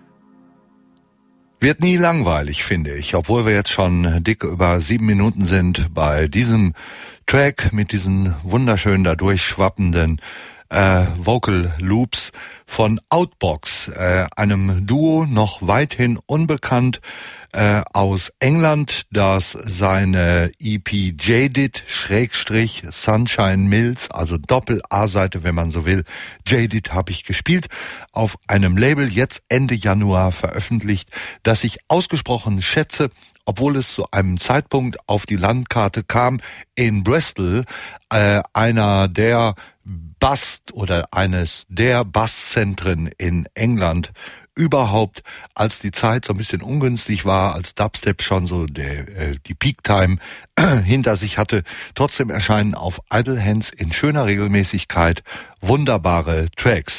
Wird nie langweilig, finde ich, obwohl wir jetzt schon dick über sieben Minuten sind bei diesem Track mit diesen wunderschön da durchschwappenden äh, Vocal Loops von Outbox, äh, einem Duo noch weithin unbekannt, äh, aus England, das seine E P Jaded Schrägstrich Sunshine Mills, also Doppel-A-Seite, wenn man so will, Jaded habe ich gespielt, auf einem Label jetzt Ende Januar veröffentlicht, das ich ausgesprochen schätze, obwohl es zu einem Zeitpunkt auf die Landkarte kam in Bristol, äh, einer der Bass oder eines der Basszentren in England überhaupt, als die Zeit so ein bisschen ungünstig war, als Dubstep schon so der, äh, die Peak-Time hinter sich hatte. Trotzdem erscheinen auf Idle Hands in schöner Regelmäßigkeit wunderbare Tracks.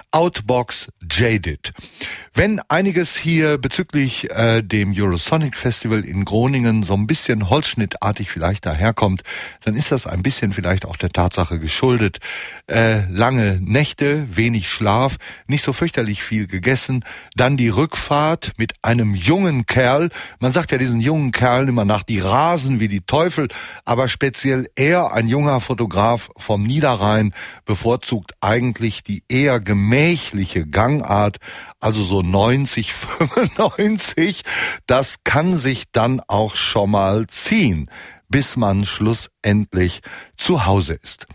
Outbox Jaded. Wenn einiges hier bezüglich äh, dem Eurosonic Festival in Groningen so ein bisschen holzschnittartig vielleicht daherkommt, dann ist das ein bisschen vielleicht auch der Tatsache geschuldet. Äh, lange Nächte, wenig Schlaf, nicht so fürchterlich viel gegessen, dann die Rückfahrt mit einem jungen Kerl. Man sagt ja diesen jungen Kerlen immer nach, die rasen wie die Teufel, aber speziell er, ein junger Fotograf vom Niederrhein, bevorzugt eigentlich die eher gemächliche Gangart, also so neunzig, fünfundneunzig, das kann sich dann auch schon mal ziehen, bis man schlussendlich zu Hause ist.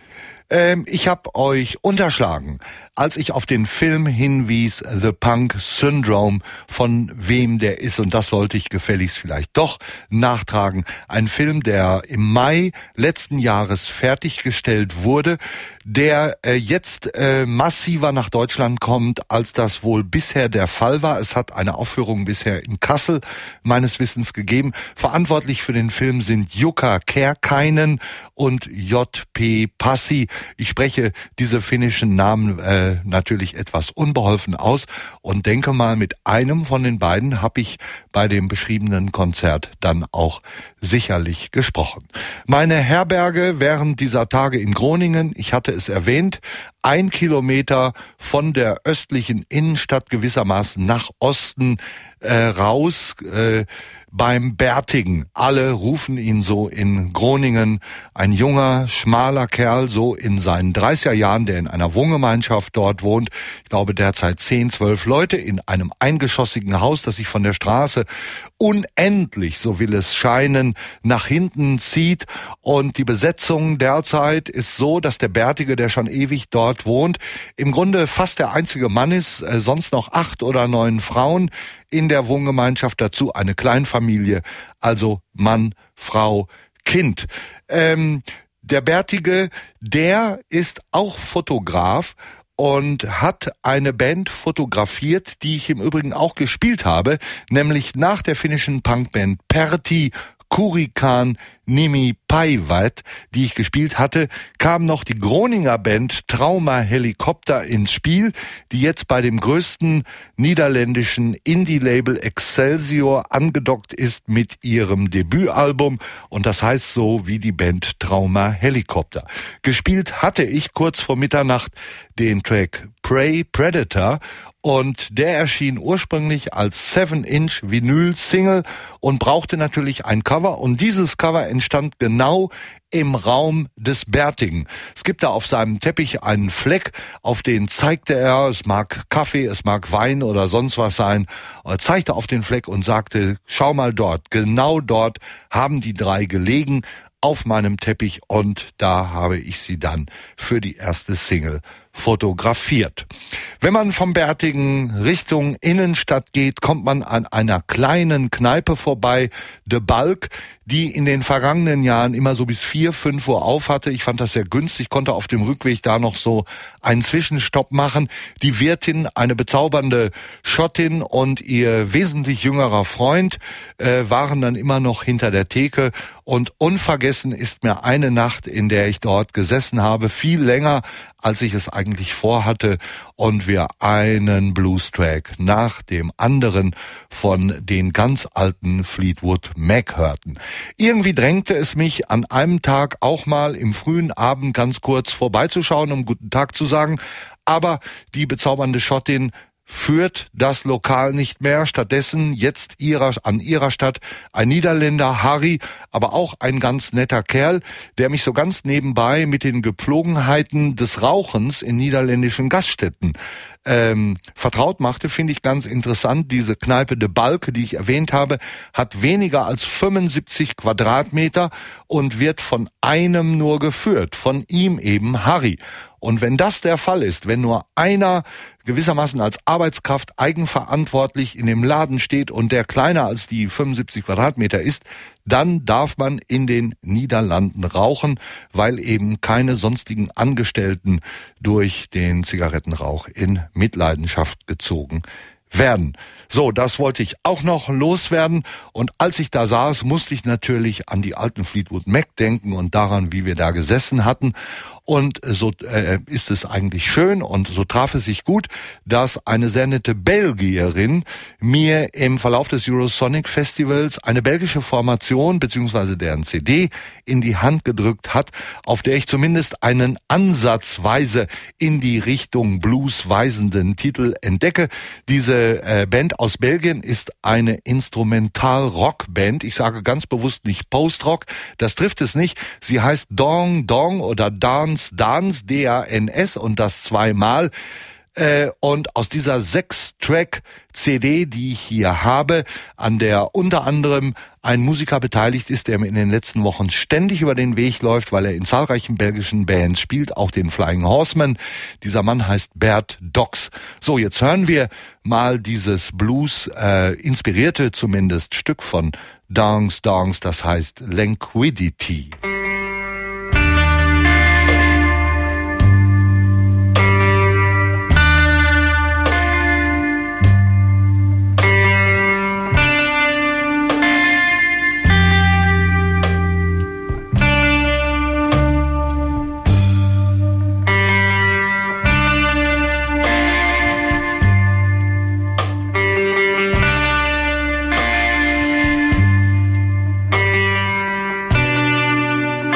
Ähm, ich habe euch unterschlagen, als ich auf den Film hinwies, The Punk Syndrome, von wem der ist, und das sollte ich gefälligst vielleicht doch nachtragen. Ein Film, der im Mai letzten Jahres fertiggestellt wurde, der äh, jetzt äh, massiver nach Deutschland kommt, als das wohl bisher der Fall war. Es hat eine Aufführung bisher in Kassel meines Wissens gegeben. Verantwortlich für den Film sind Jukka Kärkäinen und J P Passi. Ich spreche diese finnischen Namen äh, natürlich etwas unbeholfen aus und denke mal, mit einem von den beiden habe ich bei dem beschriebenen Konzert dann auch sicherlich gesprochen. Meine Herberge während dieser Tage in Groningen, ich hatte es erwähnt, ein Kilometer von der östlichen Innenstadt gewissermaßen nach Osten äh, raus, äh, beim Bärtigen. Alle rufen ihn so in Groningen. Ein junger, schmaler Kerl, so in seinen dreißiger Jahren, der in einer Wohngemeinschaft dort wohnt. Ich glaube derzeit zehn, zwölf Leute in einem eingeschossigen Haus, das sich von der Straße unendlich, so will es scheinen, nach hinten zieht. Und die Besetzung derzeit ist so, dass der Bärtige, der schon ewig dort wohnt, im Grunde fast der einzige Mann ist, äh, sonst noch acht oder neun Frauen in der Wohngemeinschaft, dazu eine Kleinfamilie, also Mann, Frau, Kind. Ähm, der Bärtige, der ist auch Fotograf und hat eine Band fotografiert, die ich im Übrigen auch gespielt habe, nämlich nach der finnischen Punkband Pertti Kurikan Nimi Päivät, die ich gespielt hatte, kam noch die Groninger Band Trauma Helikopter ins Spiel, die jetzt bei dem größten niederländischen Indie-Label Excelsior angedockt ist mit ihrem Debütalbum, und das heißt so wie die Band Trauma Helikopter. Gespielt hatte ich kurz vor Mitternacht den Track Prey Predator, und der erschien ursprünglich als seven inch Vinyl-Single und brauchte natürlich ein Cover, und dieses Cover entstand genau im Raum des Bärtigen. Es gibt da auf seinem Teppich einen Fleck, auf den zeigte er, es mag Kaffee, es mag Wein oder sonst was sein, er zeigte auf den Fleck und sagte, schau mal dort, genau dort haben die drei gelegen, auf meinem Teppich, und da habe ich sie dann für die erste Single fotografiert. Wenn man vom Bärtigen Richtung Innenstadt geht, kommt man an einer kleinen Kneipe vorbei, The Bulk, die in den vergangenen Jahren immer so bis vier, fünf Uhr auf hatte. Ich fand das sehr günstig, konnte auf dem Rückweg da noch so einen Zwischenstopp machen. Die Wirtin, eine bezaubernde Schottin, und ihr wesentlich jüngerer Freund äh, waren dann immer noch hinter der Theke, und unvergessen ist mir eine Nacht, in der ich dort gesessen habe, viel länger, als ich es eigentlich vorhatte, und wir einen Blues-Track nach dem anderen von den ganz alten Fleetwood Mac hörten. Irgendwie drängte es mich, an einem Tag auch mal im frühen Abend ganz kurz vorbeizuschauen, um guten Tag zu sagen, aber die bezaubernde Schottin führt das Lokal nicht mehr. Stattdessen jetzt ihrer, an ihrer Stadt ein Niederländer, Harry, aber auch ein ganz netter Kerl, der mich so ganz nebenbei mit den Gepflogenheiten des Rauchens in niederländischen Gaststätten ähm, vertraut machte, finde ich ganz interessant. Diese Kneipe De Balke, die ich erwähnt habe, hat weniger als fünfundsiebzig Quadratmeter und wird von einem nur geführt, von ihm eben Harry. Und wenn das der Fall ist, wenn nur einer gewissermaßen als Arbeitskraft eigenverantwortlich in dem Laden steht und der kleiner als die fünfundsiebzig Quadratmeter ist, dann darf man in den Niederlanden rauchen, weil eben keine sonstigen Angestellten durch den Zigarettenrauch in Mitleidenschaft gezogen werden. So, das wollte ich auch noch loswerden. Und als ich da saß, musste ich natürlich an die alten Fleetwood Mac denken und daran, wie wir da gesessen hatten. Und so äh, ist es eigentlich schön und so traf es sich gut, dass eine sehr nette Belgierin mir im Verlauf des Eurosonic Festivals eine belgische Formation bzw. deren C D in die Hand gedrückt hat, auf der ich zumindest einen ansatzweise in die Richtung Blues weisenden Titel entdecke. Diese äh, Band aus Belgien ist eine Instrumental-Rock-Band. Ich sage ganz bewusst nicht Post-Rock, das trifft es nicht. Sie heißt Dong Dong oder Dance Dance, D A N S und das zweimal. Äh, und aus dieser sechs-Track-C D, die ich hier habe, an der unter anderem ein Musiker beteiligt ist, der mir in den letzten Wochen ständig über den Weg läuft, weil er in zahlreichen belgischen Bands spielt, auch den Flying Horsemen. Dieser Mann heißt Bert Docks. So, jetzt hören wir mal dieses Blues, äh, inspirierte zumindest Stück von Dance Dance, das heißt Languidity. Thank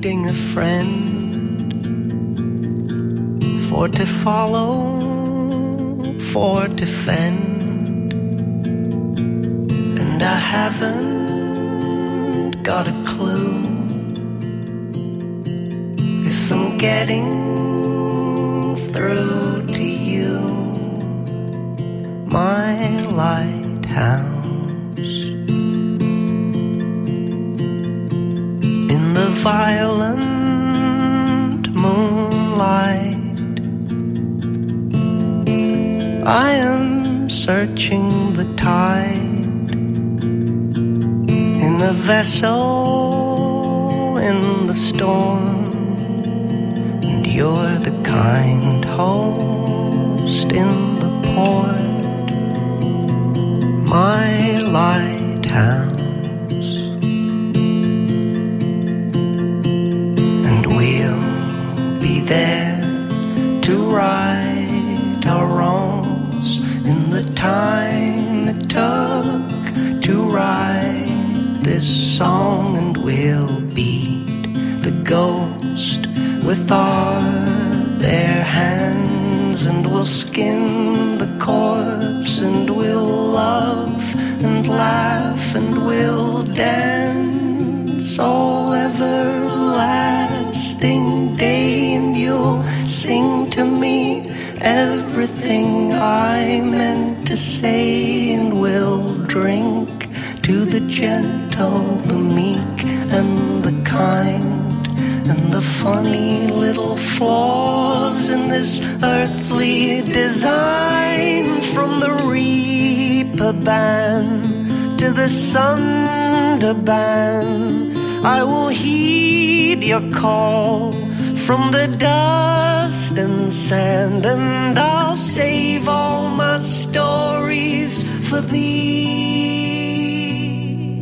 needing a friend for to follow, for to fend, and I haven't got a clue if I'm getting through to you, my lighthouse. In the violent moonlight, I am searching the tide in a vessel in the storm, and you're the kind host in the port, my lighthouse. There to right our wrongs in the time it took to write this song, and we'll beat the ghost with our bare hands, and we'll skin the corpse, and we'll love and laugh, and we'll dance all everlasting day, and you'll sing to me everything I meant to say, and we'll drink to the gentle, the meek, and the kind, and the funny little flaws in this earthly design, from the reaper band to the sunderban. I will heed your call from the dust and sand, and I'll save all my stories for thee.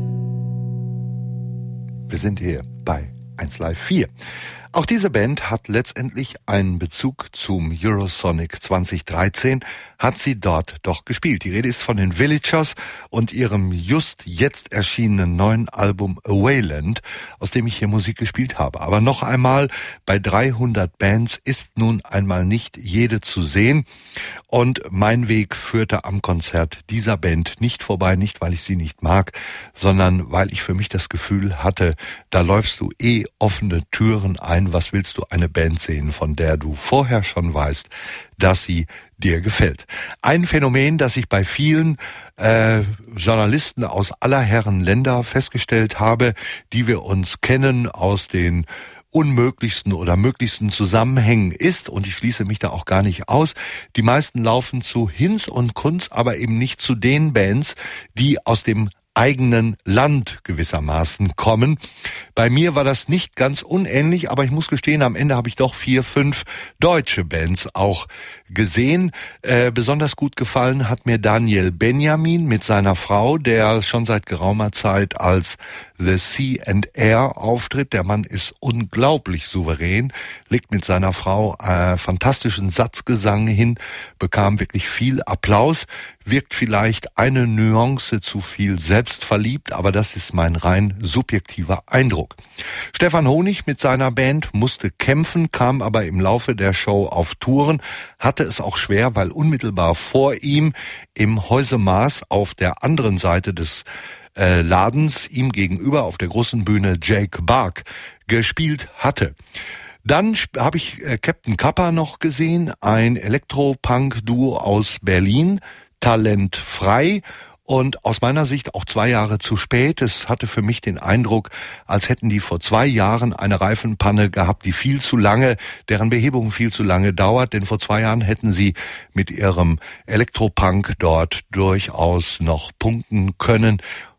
Wir sind hier bei eins Live vier. Auch diese Band hat letztendlich einen Bezug zum Eurosonic zwanzig dreizehn, hat sie dort doch gespielt. Die Rede ist von den Villagers und ihrem just jetzt erschienenen neuen Album A Wayland, aus dem ich hier Musik gespielt habe. Aber noch einmal, bei dreihundert Bands ist nun einmal nicht jede zu sehen, und mein Weg führte am Konzert dieser Band nicht vorbei, nicht weil ich sie nicht mag, sondern weil ich für mich das Gefühl hatte, da läufst du eh offene Türen ein. Was willst du eine Band sehen, von der du vorher schon weißt, dass sie dir gefällt? Ein Phänomen, das ich bei vielen äh, Journalisten aus aller Herren Länder festgestellt habe, die wir uns kennen aus den unmöglichsten oder möglichsten Zusammenhängen ist, und ich schließe mich da auch gar nicht aus, die meisten laufen zu Hinz und Kunz, aber eben nicht zu den Bands, die aus dem eigenen Land gewissermaßen kommen. Bei mir war das nicht ganz unähnlich, aber ich muss gestehen, am Ende habe ich doch vier, fünf deutsche Bands auch gesehen. Äh, besonders gut gefallen hat mir Daniel Benjamin mit seiner Frau, der schon seit geraumer Zeit als The Sea and Air auftritt. Der Mann ist unglaublich souverän, legt mit seiner Frau äh, fantastischen Satzgesang hin, bekam wirklich viel Applaus, wirkt vielleicht eine Nuance zu viel selbstverliebt, aber das ist mein rein subjektiver Eindruck. Stefan Honig mit seiner Band musste kämpfen, kam aber im Laufe der Show auf Touren, hatte es auch schwer, weil unmittelbar vor ihm im Häusemaß auf der anderen Seite des äh, Ladens ihm gegenüber auf der großen Bühne Jake Bark gespielt hatte. Dann habe ich äh, Captain Kappa noch gesehen, ein Elektropunk-Duo aus Berlin, talentfrei und aus meiner Sicht auch zwei Jahre zu spät. Es hatte für mich den Eindruck, als hätten die vor zwei Jahren eine Reifenpanne gehabt, die viel zu lange, deren Behebung viel zu lange dauert, denn vor zwei Jahren hätten sie mit ihrem Elektropunk dort durchaus noch punkten können.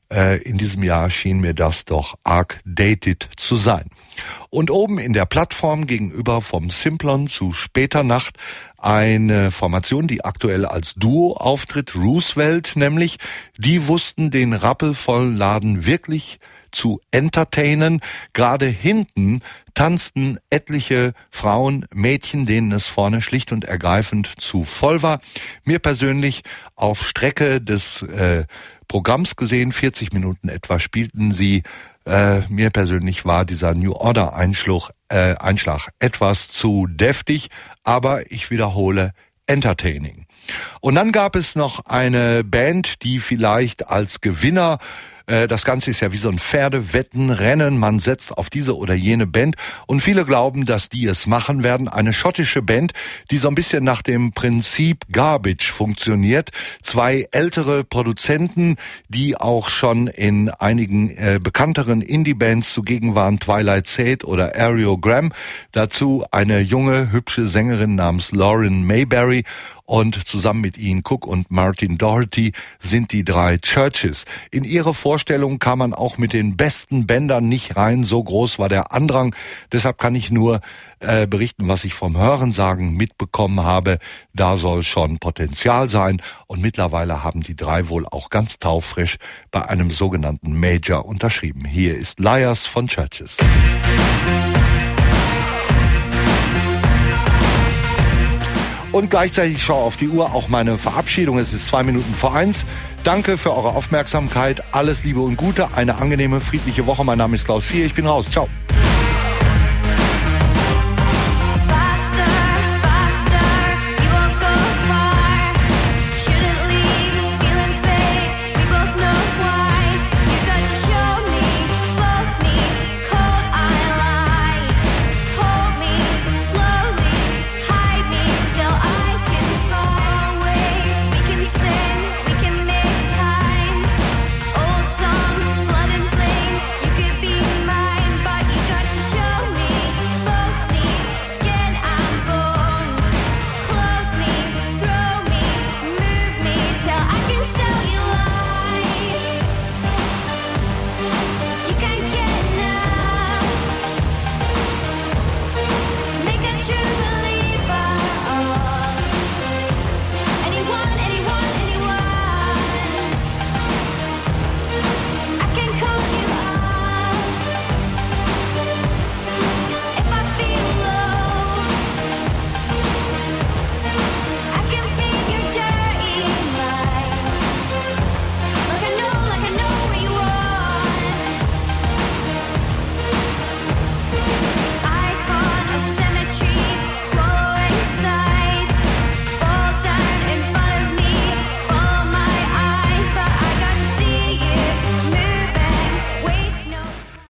In diesem Jahr schien mir das doch arg dated zu sein. Und oben in der Plattform gegenüber vom Simplon zu später Nacht eine Formation, die aktuell als Duo auftritt, Roosevelt nämlich. Die wussten den rappelvollen Laden wirklich zu entertainen. Gerade hinten tanzten etliche Frauen, Mädchen, denen es vorne schlicht und ergreifend zu voll war. Mir persönlich auf Strecke des äh, Programms gesehen, vierzig Minuten etwa, spielten sie Äh, mir persönlich war dieser New Order Einschlag, äh, Einschlag etwas zu deftig, aber ich wiederhole, entertaining. Und dann gab es noch eine Band, die vielleicht als Gewinner, äh, das Ganze ist ja wie so ein Pferdewettenrennen, man setzt auf diese oder jene Band und viele glauben, dass die es machen werden. Eine schottische Band, die so ein bisschen nach dem Prinzip Garbage funktioniert. Zwei ältere Produzenten, die auch schon in einigen äh, bekannteren Indie-Bands zugegen waren, Twilight Sade oder Ario Graham. Dazu eine junge, hübsche Sängerin namens Lauren Mayberry. Und zusammen mit ihnen Cook und Martin Doherty sind die drei Churches. In ihre Vorstellung kam man auch mit den besten Bändern nicht rein, so groß war der Andrang. Deshalb kann ich nur äh, berichten, was ich vom Hörensagen mitbekommen habe. Da soll schon Potenzial sein und mittlerweile haben die drei wohl auch ganz taufrisch bei einem sogenannten Major unterschrieben. Hier ist Liars von Churches. Und gleichzeitig schaue auf die Uhr, auch meine Verabschiedung. Es ist zwei Minuten vor eins. Danke für eure Aufmerksamkeit. Alles Liebe und Gute. Eine angenehme, friedliche Woche. Mein Name ist Klaus Vier. Ich bin raus. Ciao.